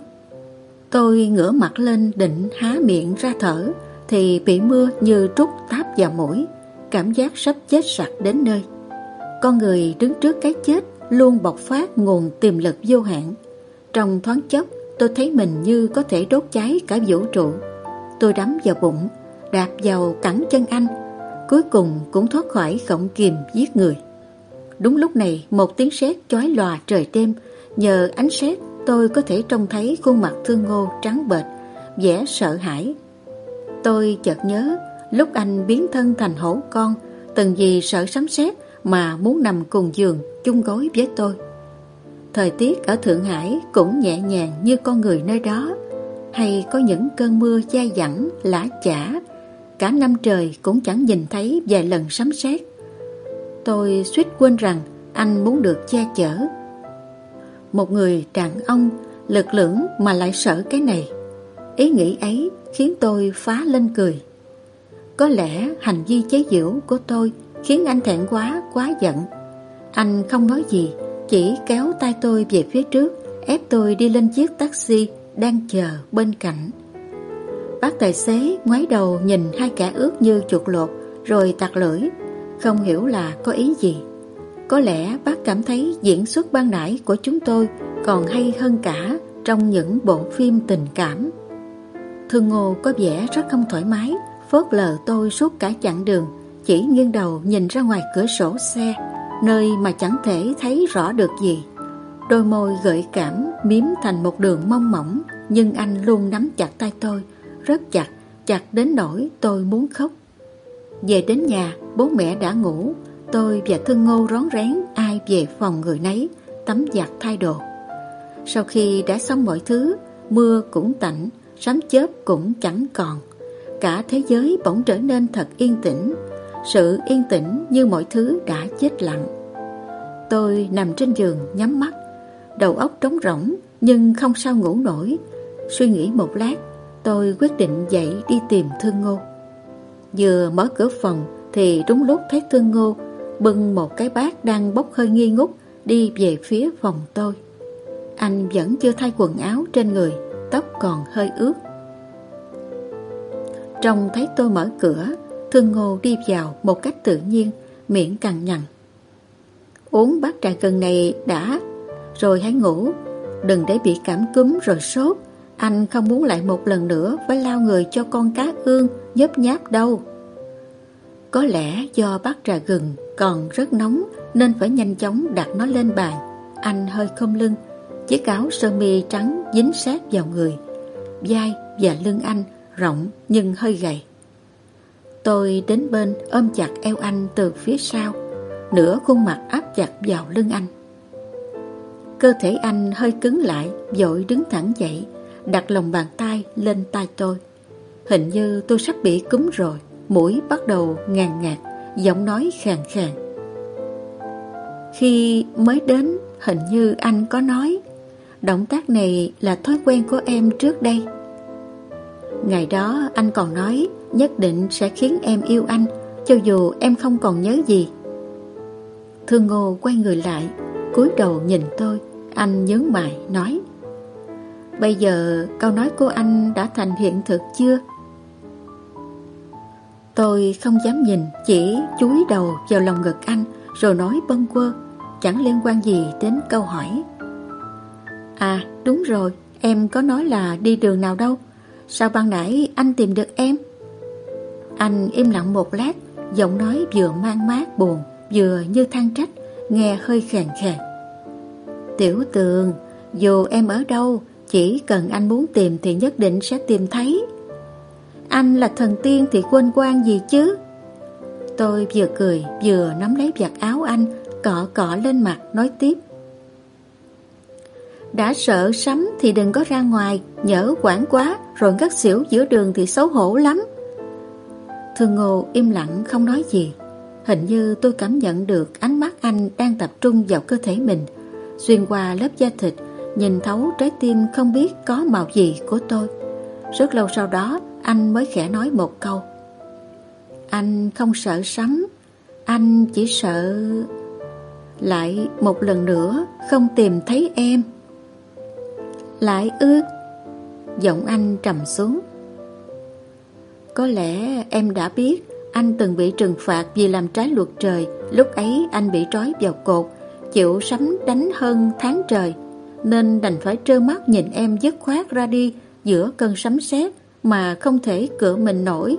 Tôi ngửa mặt lên định há miệng ra thở thì bị mưa như trút táp vào mũi. Cảm giác sắp chết sặc đến nơi. Con người đứng trước cái chết luôn bộc phát nguồn tiềm lực vô hạn. Trong thoáng chốc, tôi thấy mình như có thể đốt cháy cả vũ trụ. Tôi đấm vào bụng, đạp vào cẳng chân anh, cuối cùng cũng thoát khỏi khổng kìm giết người. Đúng lúc này, một tiếng sét chói lòa trời đêm. Nhờ ánh sét, tôi có thể trông thấy khuôn mặt Thương Ngô trắng bệch, vẻ sợ hãi. Tôi chợt nhớ, lúc anh biến thân thành hổ con, từng vì sợ sấm sét mà muốn nằm cùng giường chung gối với tôi. Thời tiết ở Thượng Hải cũng nhẹ nhàng như con người nơi đó. Hay có những cơn mưa dai dẳng, lã chả, cả năm trời cũng chẳng nhìn thấy vài lần sấm sét. Tôi suýt quên rằng anh muốn được che chở. Một người đàn ông lực lưỡng mà lại sợ cái này. Ý nghĩ ấy khiến tôi phá lên cười. Có lẽ hành vi chế giễu của tôi khiến anh thẹn quá giận. Anh không nói gì, chỉ kéo tay tôi về phía trước, ép tôi đi lên chiếc taxi đang chờ bên cạnh. Bác tài xế ngoái đầu nhìn hai kẻ ướt như chuột lột, rồi tặc lưỡi, không hiểu là có ý gì. Có lẽ bác cảm thấy diễn xuất ban nãy của chúng tôi còn hay hơn cả trong những bộ phim tình cảm. Thương Ngô có vẻ rất không thoải mái, phớt lờ tôi suốt cả chặng đường, chỉ nghiêng đầu nhìn ra ngoài cửa sổ xe, nơi mà chẳng thể thấy rõ được gì. Đôi môi gợi cảm miếm thành một đường mong mỏng, nhưng anh luôn nắm chặt tay tôi, rất chặt, chặt đến nỗi tôi muốn khóc. Về đến nhà, bố mẹ đã ngủ. Tôi và Thương Ngô rón rén ai về phòng người nấy, tắm giặt thay đồ. Sau khi đã xong mọi thứ, mưa cũng tạnh, sấm chớp cũng chẳng còn. Cả thế giới bỗng trở nên thật yên tĩnh. sự yên tĩnh như mọi thứ đã chết lặng. Tôi nằm trên giường nhắm mắt, đầu óc trống rỗng nhưng không sao ngủ nổi. Suy nghĩ một lát, tôi quyết định dậy đi tìm Thương Ngô. Vừa mở cửa phòng thì đúng lúc thấy Thương Ngô bưng một cái bát đang bốc hơi nghi ngút đi về phía phòng tôi. Anh vẫn chưa thay quần áo trên người, tóc còn hơi ướt. Trông thấy tôi mở cửa, Thương Ngô đi vào một cách tự nhiên, miệng cằn nhằn: "Uống bát trà gừng này đã, rồi hãy ngủ. Đừng để bị cảm cúm rồi sốt. Anh không muốn lại một lần nữa phải lao người cho con cá ương nhớp nháp đâu." Có lẽ do bát trà gừng còn rất nóng nên phải nhanh chóng đặt nó lên bàn. Anh hơi khom lưng, chiếc áo sơ mi trắng dính sát vào người. Vai và lưng anh rộng nhưng hơi gầy. Tôi đến bên ôm chặt eo anh từ phía sau, nửa khuôn mặt áp chặt vào lưng anh. Cơ thể anh hơi cứng lại, vội đứng thẳng dậy, đặt lòng bàn tay lên tai tôi. Hình như tôi sắp bị cúm rồi, mũi bắt đầu ngàn ngạt, giọng nói khàn khàn. "Khi mới đến, hình như anh có nói, động tác này là thói quen của em trước đây. Ngày đó anh còn nói nhất định sẽ khiến em yêu anh, cho dù em không còn nhớ gì." Thương Ngô quay người lại, cúi đầu nhìn tôi. Anh nhướng mày nói: "Bây giờ câu nói của anh đã thành hiện thực chưa?" Tôi không dám nhìn, chỉ chúi đầu vào lòng ngực anh rồi nói bâng quơ, chẳng liên quan gì đến câu hỏi: "À đúng rồi, em có nói là đi đường nào đâu? Sao ban nãy anh tìm được em?" Anh im lặng một lát, giọng nói vừa man mác buồn, vừa như than trách, nghe hơi khàn khàn: "Tiểu Tường, dù em ở đâu, chỉ cần anh muốn tìm thì nhất định sẽ tìm thấy. Anh là thần tiên thì quên quan gì chứ?" Tôi vừa cười vừa nắm lấy vạt áo anh, cọ cọ lên mặt, nói tiếp: "Đã sợ sắm thì đừng có ra ngoài, nhỡ quảng quá rồi ngất xỉu giữa đường thì xấu hổ lắm." Thương Ngô im lặng không nói gì. Hình như tôi cảm nhận được ánh mắt anh đang tập trung vào cơ thể mình, xuyên qua lớp da thịt, nhìn thấu trái tim không biết có màu gì của tôi. Rất lâu sau đó anh mới khẽ nói một câu: "Anh không sợ sắm, anh chỉ sợ lại một lần nữa không tìm thấy em." "Lại ư?" Giọng anh trầm xuống. "Có lẽ em đã biết anh từng bị trừng phạt vì làm trái luật trời. Lúc ấy anh bị trói vào cột, chịu sấm đánh hơn tháng trời, nên đành phải trơ mắt nhìn em dứt khoát ra đi giữa cơn sấm sét mà không thể cựa mình nổi."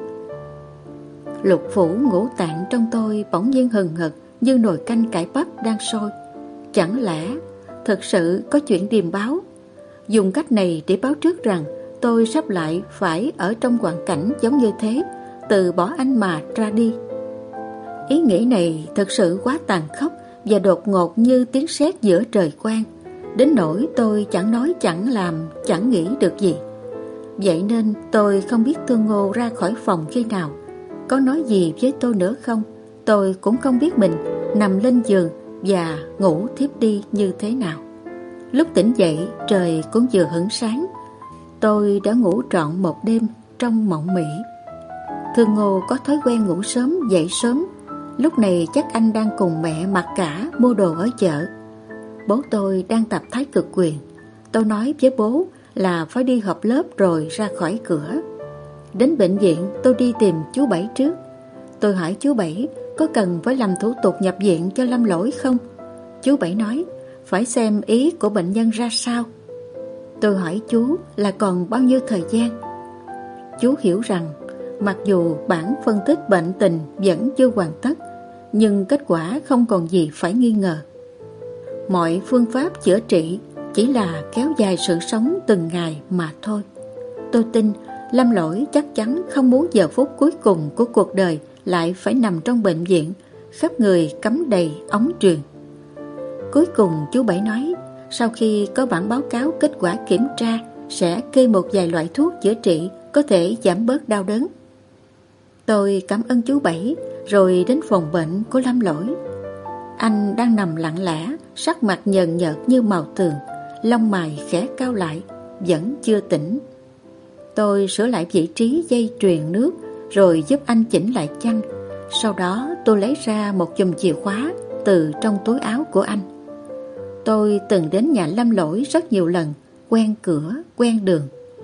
Lục phủ ngũ tạng trong tôi bỗng nhiên hừng hực như nồi canh cải bắp đang sôi. Chẳng lẽ thực sự có chuyện điềm báo, dùng cách này để báo trước rằng tôi sắp lại phải ở trong hoàn cảnh giống như thế, từ bỏ anh mà ra đi? Ý nghĩ này thực sự quá tàn khốc và đột ngột như tiếng sét giữa trời quang, đến nỗi tôi chẳng nói chẳng làm, chẳng nghĩ được gì. Vậy nên tôi không biết Thương Ngô ra khỏi phòng khi nào, có nói gì với tôi nữa không. Tôi cũng không biết mình nằm lên giường và ngủ thiếp đi như thế nào. Lúc tỉnh dậy trời cũng vừa hửng sáng. Tôi đã ngủ trọn một đêm trong mộng mị. Thương Ngô có thói quen ngủ sớm dậy sớm. Lúc này chắc anh đang cùng mẹ mặc cả mua đồ ở chợ. Bố tôi đang tập thái cực quyền. Tôi nói với bố là phải đi họp lớp rồi ra khỏi cửa. Đến bệnh viện tôi đi tìm chú Bảy trước. Tôi hỏi chú Bảy có cần phải làm thủ tục nhập viện cho Lâm Lỗi không. Chú Bảy nói phải xem ý của bệnh nhân ra sao. Tôi hỏi chú là còn bao nhiêu thời gian. Chú hiểu rằng mặc dù bản phân tích bệnh tình vẫn chưa hoàn tất, nhưng kết quả không còn gì phải nghi ngờ. Mọi phương pháp chữa trị chỉ là kéo dài sự sống từng ngày mà thôi. Tôi tin Lâm Lỗi chắc chắn không muốn giờ phút cuối cùng của cuộc đời lại phải nằm trong bệnh viện, khắp người cắm đầy ống truyền. Cuối cùng chú Bảy nói sau khi có bản báo cáo kết quả kiểm tra sẽ kê một vài loại thuốc chữa trị có thể giảm bớt đau đớn. Tôi cảm ơn chú Bảy rồi đến phòng bệnh của Lâm Lỗi. Anh đang nằm lặng lẽ, sắc mặt nhợt nhợt như màu tường, lông mày khẽ cau lại, vẫn chưa tỉnh. Tôi sửa lại vị trí dây truyền nước rồi giúp anh chỉnh lại chăn. Sau đó tôi lấy ra một chùm chìa khóa từ trong túi áo của anh. Tôi từng đến nhà Lâm Lỗi rất nhiều lần, quen cửa, quen đường.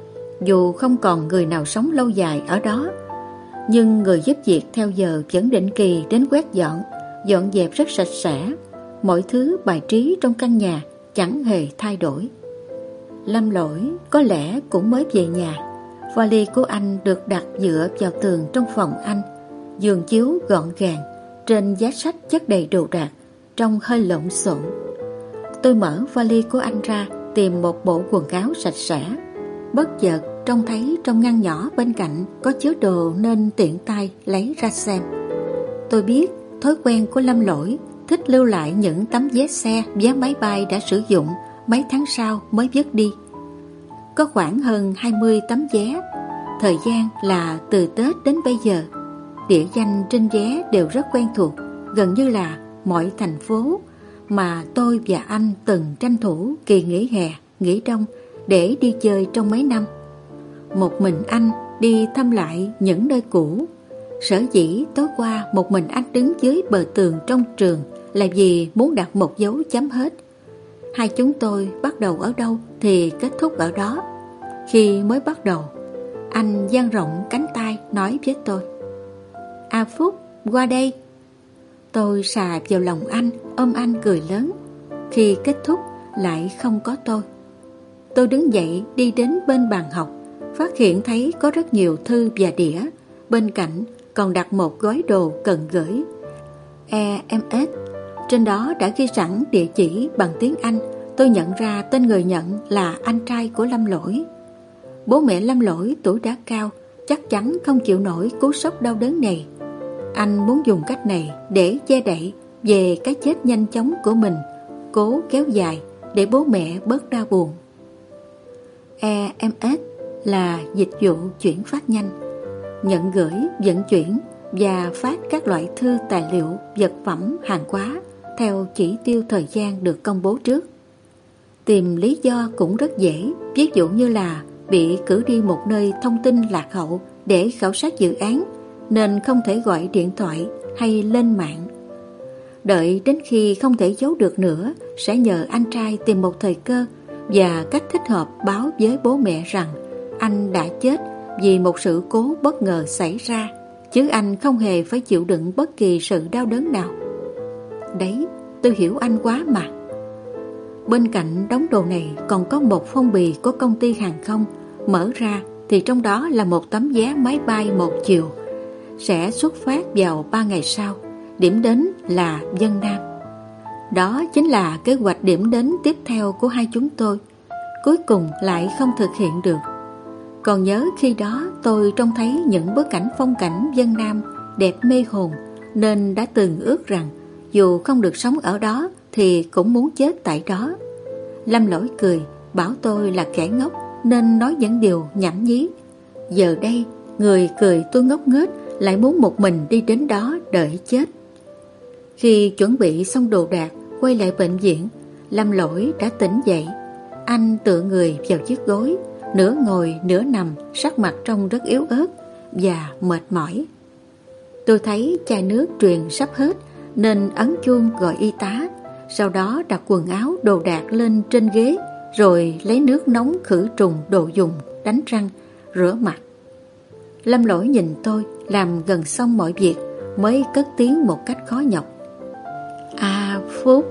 Dù không còn người nào sống lâu dài ở đó, nhưng người giúp việc theo giờ vẫn định kỳ đến quét dọn dẹp rất sạch sẽ. Mọi thứ bài trí trong căn nhà chẳng hề thay đổi. Lâm Lỗi có lẽ cũng mới về nhà. Vali của anh được đặt dựa vào tường trong phòng anh. Giường chiếu gọn gàng, trên giá sách chất đầy đồ đạc, trông hơi lộn xộn. Tôi mở vali của anh ra, tìm một bộ quần áo sạch sẽ. Bất chợt trông thấy trong ngăn nhỏ bên cạnh có chứa đồ nên tiện tay lấy ra xem. Tôi biết thói quen của Lâm Lỗi thích lưu lại những tấm vé xe, vé máy bay đã sử dụng mấy tháng sau mới vứt đi. Có khoảng hơn 20 tấm vé. Thời gian là từ Tết đến bây giờ. Địa danh trên vé đều rất quen thuộc, gần như là mọi thành phố mà tôi và anh từng tranh thủ kỳ nghỉ hè, nghỉ đông để đi chơi trong mấy năm. Một mình anh đi thăm lại những nơi cũ. Sở dĩ tối qua một mình anh đứng dưới bờ tường trong trường là vì muốn đặt một dấu chấm hết. Hai chúng tôi bắt đầu ở đâu thì kết thúc ở đó. Khi mới bắt đầu, anh dang rộng cánh tay nói với tôi: "A Phúc, qua đây." Tôi xà vào lòng anh, ôm anh cười lớn. Khi kết thúc lại không có tôi. Tôi đứng dậy đi đến bên bàn học, phát hiện thấy có rất nhiều thư và đĩa. Bên cạnh còn đặt một gói đồ cần gửi, EMS. Trên đó đã ghi sẵn địa chỉ bằng tiếng Anh. Tôi nhận ra tên người nhận là anh trai của Lâm Lỗi. Bố mẹ Lâm Lỗi tuổi đã cao, chắc chắn không chịu nổi cú sốc đau đớn này. Anh muốn dùng cách này để che đậy về cái chết nhanh chóng của mình, cố kéo dài để bố mẹ bớt đau buồn. EMS là dịch vụ chuyển phát nhanh, nhận gửi, vận chuyển và phát các loại thư tài liệu, vật phẩm, hàng hóa theo chỉ tiêu thời gian được công bố trước. Tìm lý do cũng rất dễ, ví dụ như là bị cử đi một nơi thông tin lạc hậu để khảo sát dự án nên không thể gọi điện thoại hay lên mạng. Đợi đến khi không thể giấu được nữa, sẽ nhờ anh trai tìm một thời cơ và cách thích hợp báo với bố mẹ rằng anh đã chết vì một sự cố bất ngờ xảy ra, chứ anh không hề phải chịu đựng bất kỳ sự đau đớn nào. Đấy, tôi hiểu anh quá mà. Bên cạnh đống đồ này còn có một phong bì của công ty hàng không. Mở ra thì trong đó là một tấm vé máy bay một chiều, sẽ xuất phát vào 3 ngày sau. Điểm đến là Vân Nam. Đó chính là kế hoạch điểm đến tiếp theo của hai chúng tôi. Cuối cùng lại không thực hiện được. Còn nhớ khi đó tôi trông thấy những bức ảnh phong cảnh Vân Nam đẹp mê hồn, nên đã từng ước rằng dù không được sống ở đó thì cũng muốn chết tại đó. Lâm Lỗi cười, bảo tôi là kẻ ngốc nên nói những điều nhảm nhí. Giờ đây người cười tôi ngốc nghếch lại muốn một mình đi đến đó đợi chết. Khi chuẩn bị xong đồ đạc quay lại bệnh viện, Lâm Lỗi đã tỉnh dậy. Anh tựa người vào chiếc gối, nửa ngồi nửa nằm, sắc mặt trông rất yếu ớt và mệt mỏi. Tôi thấy chai nước truyền sắp hết nên ấn chuông gọi y tá. Sau đó đặt quần áo đồ đạc lên trên ghế, rồi lấy nước nóng khử trùng đồ dùng, đánh răng, rửa mặt. Lâm Lỗi nhìn tôi làm gần xong mọi việc mới cất tiếng một cách khó nhọc: "A Phúc."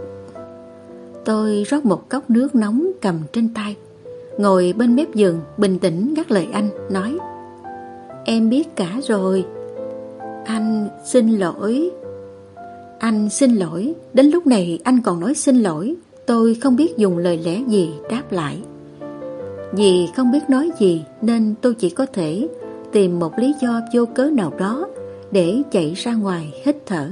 Tôi rót một cốc nước nóng cầm trên tay, ngồi bên mép giường bình tĩnh ngắt lời anh, nói: "Em biết cả rồi. Anh xin lỗi." Anh xin lỗi? Đến lúc này anh còn nói xin lỗi. Tôi không biết dùng lời lẽ gì đáp lại. Vì không biết nói gì nên tôi chỉ có thể tìm một lý do vô cớ nào đó để chạy ra ngoài hít thở.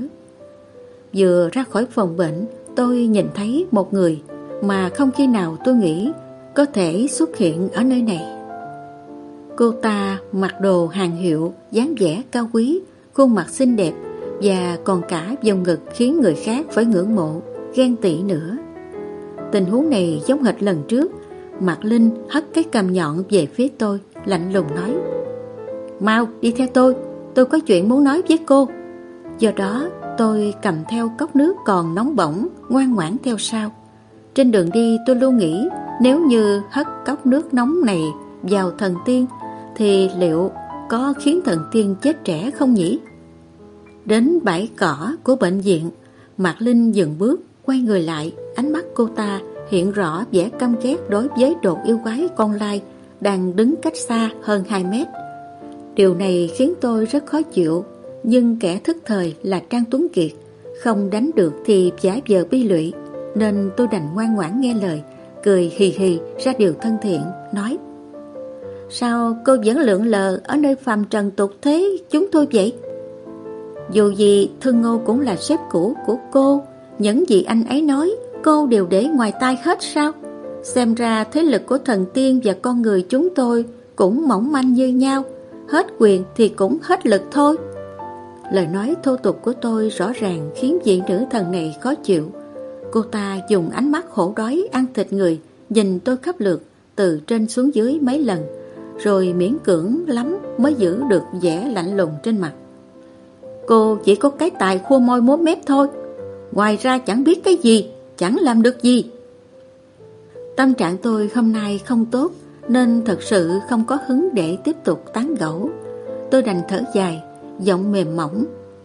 Vừa ra khỏi phòng bệnh, tôi nhìn thấy một người mà không khi nào tôi nghĩ có thể xuất hiện ở nơi này. Cô ta mặc đồ hàng hiệu, dáng vẻ cao quý, khuôn mặt xinh đẹp và còn cả vòng ngực khiến người khác phải ngưỡng mộ, ghen tị nữa. Tình huống này giống hệt lần trước. Mạc Linh hất cái cằm nhọn về phía tôi, lạnh lùng nói: "Mau đi theo tôi có chuyện muốn nói với cô." Do đó tôi cầm theo cốc nước còn nóng bỏng, ngoan ngoãn theo sau. Trên đường đi tôi luôn nghĩ, nếu như hất cốc nước nóng này vào thần tiên thì liệu có khiến thần tiên chết trẻ không nhỉ? Đến bãi cỏ của bệnh viện, Mạc Linh dừng bước, quay người lại. Ánh mắt cô ta hiện rõ vẻ căm ghét đối với đồ yêu quái con lai đang đứng cách xa hơn 2 mét. Điều này khiến tôi rất khó chịu, nhưng kẻ thức thời là Trang Tuấn Kiệt, không đánh được thì giả vờ bi lụy, nên tôi đành ngoan ngoãn nghe lời, cười hì hì ra điều thân thiện, nói: "Sao cô vẫn lượn lờ ở nơi phàm trần tục thế chúng tôi vậy?" Dù gì Thương Ngô cũng là sếp cũ của cô, những gì anh ấy nói cô đều để ngoài tai hết sao? Xem ra thế lực của thần tiên và con người chúng tôi cũng mỏng manh như nhau, hết quyền thì cũng hết lực thôi. Lời nói thô tục của tôi rõ ràng khiến vị nữ thần này khó chịu. Cô ta dùng ánh mắt hổ đói ăn thịt người nhìn tôi khắp lượt từ trên xuống dưới mấy lần, rồi miễn cưỡng lắm mới giữ được vẻ lạnh lùng trên mặt. "Cô chỉ có cái tài khua môi múa mép thôi, ngoài ra chẳng biết cái gì, chẳng làm được gì." Tâm trạng tôi hôm nay không tốt, nên thật sự không có hứng để tiếp tục tán gẫu. Tôi đành thở dài, giọng mềm mỏng: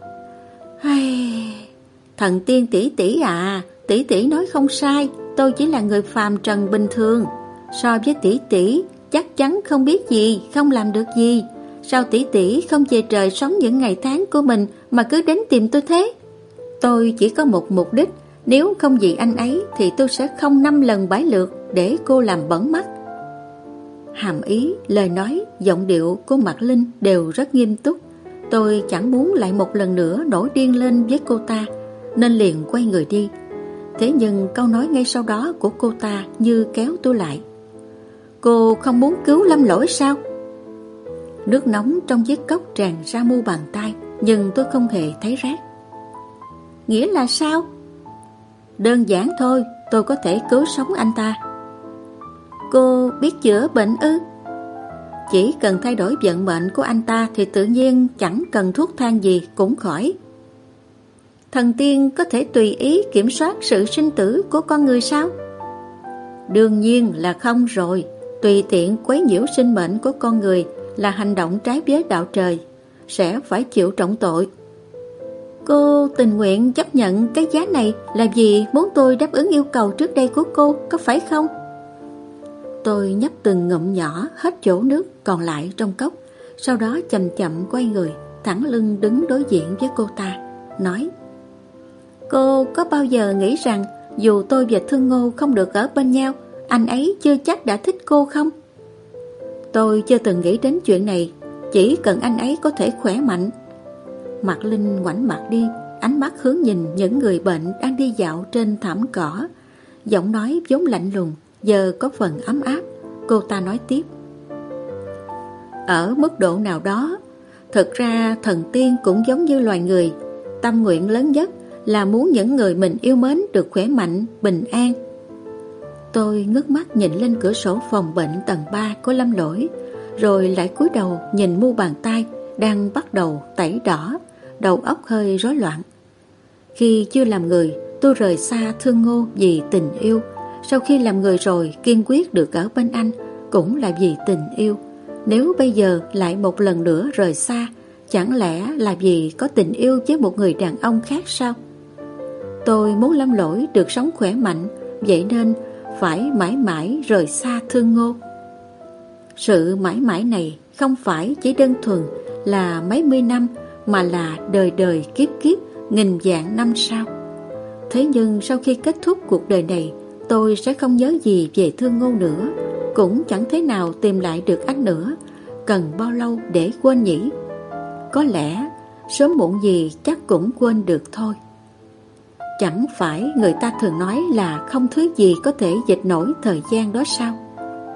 "Thần tiên tỷ tỷ à, tỷ tỷ nói không sai, tôi chỉ là người phàm trần bình thường. So với tỷ tỷ, chắc chắn không biết gì, không làm được gì. Sao tỷ tỷ không về trời sống những ngày tháng của mình mà cứ đến tìm tôi thế? Tôi chỉ có một mục đích, nếu không vì anh ấy thì tôi sẽ không 5 lần bãi lượt để cô làm bẩn mắt." Hàm ý, lời nói, giọng điệu của Mạc Linh đều rất nghiêm túc. Tôi chẳng muốn lại một lần nữa nổi điên lên với cô ta, nên liền quay người đi. Thế nhưng câu nói ngay sau đó của cô ta như kéo tôi lại: "Cô không muốn cứu Lâm Lỗi sao?" Nước nóng trong chiếc cốc tràn ra mu bàn tay, nhưng tôi không hề thấy rát. "Nghĩa là sao?" "Đơn giản thôi, tôi có thể cứu sống anh ta." "Cô biết chữa bệnh ư?" "Chỉ cần thay đổi vận mệnh của anh ta thì tự nhiên chẳng cần thuốc thang gì cũng khỏi." "Thần tiên có thể tùy ý kiểm soát sự sinh tử của con người sao?" "Đương nhiên là không rồi. Tùy tiện quấy nhiễu sinh mệnh của con người là hành động trái với đạo trời, sẽ phải chịu trọng tội." "Cô tình nguyện chấp nhận cái giá này là vì muốn tôi đáp ứng yêu cầu trước đây của cô, có phải không?" Tôi nhấp từng ngụm nhỏ hết chỗ nước còn lại trong cốc, sau đó chậm chậm quay người, thẳng lưng đứng đối diện với cô ta, nói: "Cô có bao giờ nghĩ rằng dù tôi và Thương Ngô không được ở bên nhau, anh ấy chưa chắc đã thích cô không?" "Tôi chưa từng nghĩ đến chuyện này, chỉ cần anh ấy có thể khỏe mạnh." Mạc Linh ngoảnh mặt đi, ánh mắt hướng nhìn những người bệnh đang đi dạo trên thảm cỏ. Giọng nói vốn lạnh lùng giờ có phần ấm áp. Cô ta nói tiếp: "Ở mức độ nào đó, thực ra thần tiên cũng giống như loài người. Tâm nguyện lớn nhất là muốn những người mình yêu mến được khỏe mạnh, bình an." Tôi ngước mắt nhìn lên cửa sổ phòng bệnh tầng 3 của Lâm Lỗi, rồi lại cúi đầu nhìn mu bàn tay đang bắt đầu tẩy đỏ, đầu óc hơi rối loạn. Khi chưa làm người, tôi rời xa Thương Ngô vì tình yêu. Sau khi làm người rồi, kiên quyết được ở bên anh cũng là vì tình yêu. Nếu bây giờ lại một lần nữa rời xa, chẳng lẽ là vì có tình yêu với một người đàn ông khác sao? Tôi muốn Lâm Lỗi được sống khỏe mạnh, vậy nên phải mãi mãi rời xa Thương Ngô. Sự mãi mãi này không phải chỉ đơn thuần là mấy mươi năm, mà là đời đời kiếp kiếp, nghìn vạn năm sau. Thế nhưng sau khi kết thúc cuộc đời này, tôi sẽ không nhớ gì về Thương Ngô nữa, cũng chẳng thế nào tìm lại được anh nữa. Cần bao lâu để quên nhỉ? Có lẽ sớm muộn gì chắc cũng quên được thôi. Chẳng phải người ta thường nói là không thứ gì có thể dịch nổi thời gian đó sao?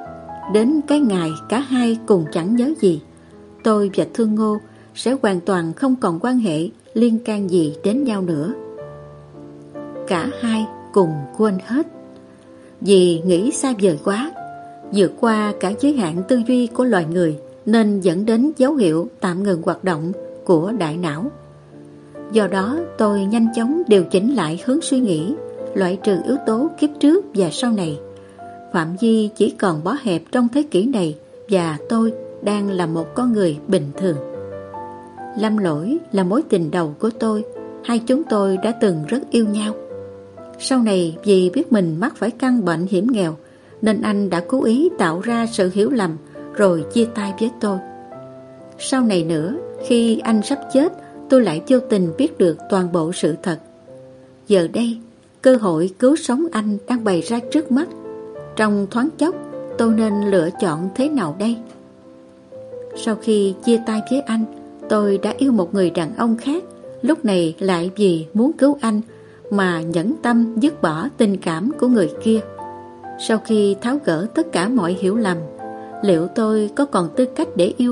đến cái ngày cả hai cùng chẳng nhớ gì, tôi và Thương Ngô sẽ hoàn toàn không còn quan hệ liên can gì đến nhau nữa. Cả hai cùng quên hết. Vì nghĩ xa vời quá, vượt qua cả giới hạn tư duy của loài người, nên dẫn đến dấu hiệu tạm ngừng hoạt động của đại não. Do đó tôi nhanh chóng điều chỉnh lại hướng suy nghĩ, loại trừ yếu tố kiếp trước và sau này. Phạm vi chỉ còn bó hẹp trong thế kỷ này, và tôi đang là một con người bình thường. Lâm Lỗi là mối tình đầu của tôi. Hai chúng tôi đã từng rất yêu nhau. Sau này vì biết mình mắc phải căn bệnh hiểm nghèo, nên anh đã cố ý tạo ra sự hiểu lầm rồi chia tay với tôi. Sau này nữa, khi anh sắp chết, tôi lại vô tình biết được toàn bộ sự thật. Giờ đây, cơ hội cứu sống anh đang bày ra trước mắt. Trong thoáng chốc, tôi nên lựa chọn thế nào đây? Sau khi chia tay với anh, tôi đã yêu một người đàn ông khác. Lúc này lại vì muốn cứu anh mà nhẫn tâm dứt bỏ tình cảm của người kia. Sau khi tháo gỡ tất cả mọi hiểu lầm, liệu tôi có còn tư cách để yêu?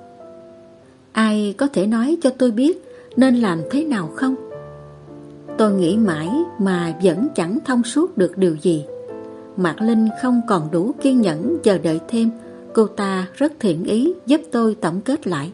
Ai có thể nói cho tôi biết nên làm thế nào không? Tôi nghĩ mãi mà vẫn chẳng thông suốt được điều gì. Mạc Linh không còn đủ kiên nhẫn chờ đợi thêm. Cô ta rất thiện ý giúp tôi tổng kết lại.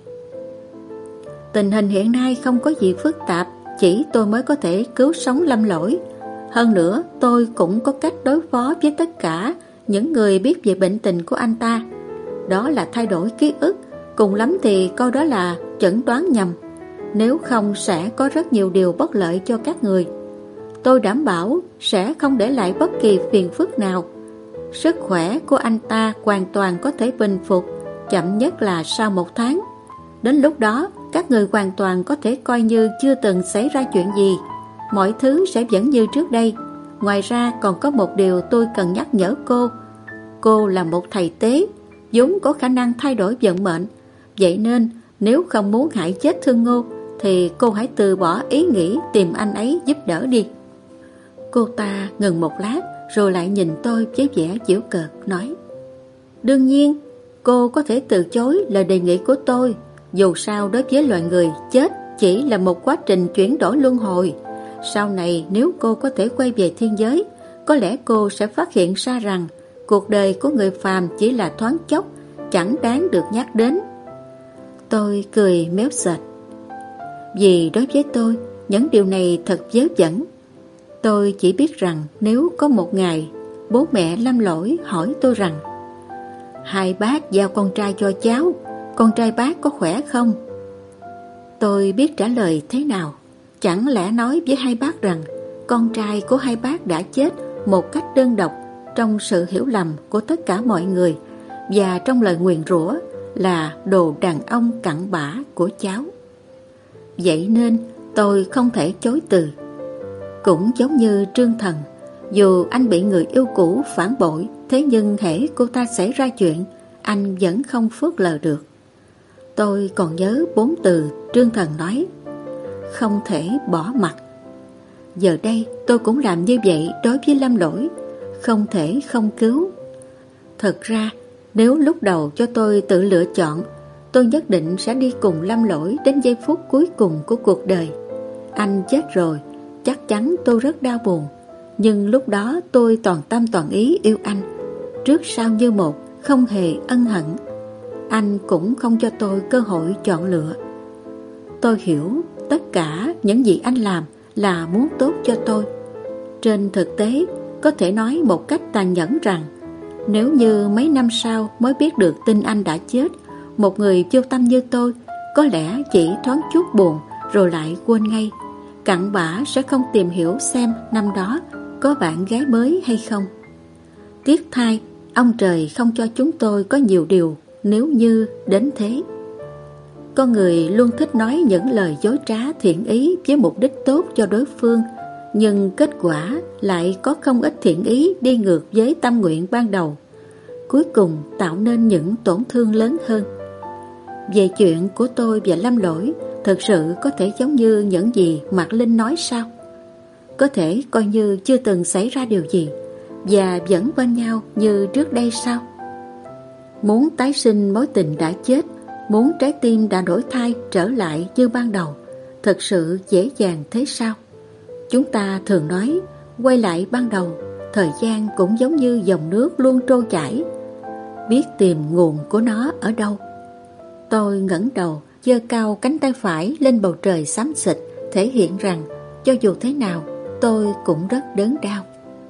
Tình hình hiện nay không có gì phức tạp, chỉ tôi mới có thể cứu sống Lâm Lỗi. Hơn nữa, tôi cũng có cách đối phó với tất cả những người biết về bệnh tình của anh ta. Đó là thay đổi ký ức, cùng lắm thì coi đó là chẩn đoán nhầm. Nếu không sẽ có rất nhiều điều bất lợi cho các người. Tôi đảm bảo sẽ không để lại bất kỳ phiền phức nào. Sức khỏe của anh ta hoàn toàn có thể bình phục, chậm nhất là sau 1 tháng. Đến lúc đó, các người hoàn toàn có thể coi như chưa từng xảy ra chuyện gì. Mọi thứ sẽ vẫn như trước đây. Ngoài ra còn có một điều tôi cần nhắc nhở cô. Cô là một thầy tế, vốn có khả năng thay đổi vận mệnh. Vậy nên, nếu không muốn hại chết Thương Ngô, thì cô hãy từ bỏ ý nghĩ tìm anh ấy giúp đỡ đi. Cô ta ngừng một lát, rồi lại nhìn tôi với vẻ giễu cợt, nói: Đương nhiên, cô có thể từ chối lời đề nghị của tôi. Dù sao đối với loài người, chết chỉ là một quá trình chuyển đổi luân hồi. Sau này nếu cô có thể quay về thiên giới, có lẽ cô sẽ phát hiện ra rằng cuộc đời của người phàm chỉ là thoáng chốc, chẳng đáng được nhắc đến. Tôi cười méo sệt. Vì đối với tôi, những điều này thật vớ vẩn. Tôi chỉ biết rằng nếu có một ngày bố mẹ Lâm Lỗi hỏi tôi rằng: Hai bác giao con trai cho cháu, con trai bác có khỏe không? Tôi biết trả lời thế nào. Chẳng lẽ nói với hai bác rằng con trai của hai bác đã chết một cách đơn độc trong sự hiểu lầm của tất cả mọi người, và trong lời nguyền rủa là đồ đàn ông cặn bã của cháu. Vậy nên tôi không thể chối từ. Cũng giống như Trương Thần, dù anh bị người yêu cũ phản bội, thế nhưng hễ cô ta xảy ra chuyện, anh vẫn không phớt lờ được. Tôi còn nhớ 4 từ Trương Thần nói: không thể bỏ mặc. Giờ đây tôi cũng làm như vậy đối với Lâm Lỗi, không thể không cứu. Thật ra nếu lúc đầu cho tôi tự lựa chọn, tôi nhất định sẽ đi cùng Lâm Lỗi đến giây phút cuối cùng của cuộc đời. Anh chết rồi, chắc chắn tôi rất đau buồn, nhưng lúc đó tôi toàn tâm toàn ý yêu anh, trước sau như một, không hề ân hận. Anh cũng không cho tôi cơ hội chọn lựa. Tôi hiểu tất cả những gì anh làm là muốn tốt cho tôi. Trên thực tế, có thể nói một cách tàn nhẫn rằng nếu như mấy năm sau mới biết được tin anh đã chết, một người vô tâm như tôi có lẽ chỉ thoáng chút buồn rồi lại quên ngay. Cặn bã sẽ không tìm hiểu xem năm đó có bạn gái mới hay không. Tiếc thay, ông trời không cho chúng tôi có nhiều điều nếu như đến thế. Con người luôn thích nói những lời dối trá thiện ý với mục đích tốt cho đối phương, nhưng kết quả lại có không ít thiện ý đi ngược với tâm nguyện ban đầu, cuối cùng tạo nên những tổn thương lớn hơn. Về chuyện của tôi và Lâm Lỗi, thực sự có thể giống như những gì Mạc Linh nói sao? Có thể coi như chưa từng xảy ra điều gì và vẫn bên nhau như trước đây sao? Muốn tái sinh mối tình đã chết, muốn trái tim đã đổi thay trở lại như ban đầu, thật sự dễ dàng thế sao? Chúng ta thường nói, quay lại ban đầu, thời gian cũng giống như dòng nước luôn trôi chảy, biết tìm nguồn của nó ở đâu. Tôi ngẩng đầu, giơ cao cánh tay phải lên bầu trời xám xịt, thể hiện rằng cho dù thế nào, tôi cũng rất đớn đau.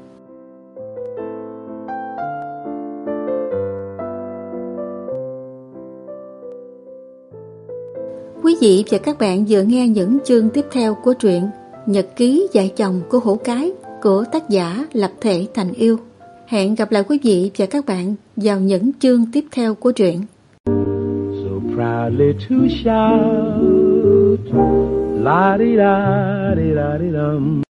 Quý vị và các bạn vừa nghe những chương tiếp theo của truyện Nhật ký dạy chồng của Hổ Cái của tác giả Lập Thể Thành Yêu. Hẹn gặp lại quý vị và các bạn vào những chương tiếp theo của truyện. So proudly to shout, la di da di da di dum.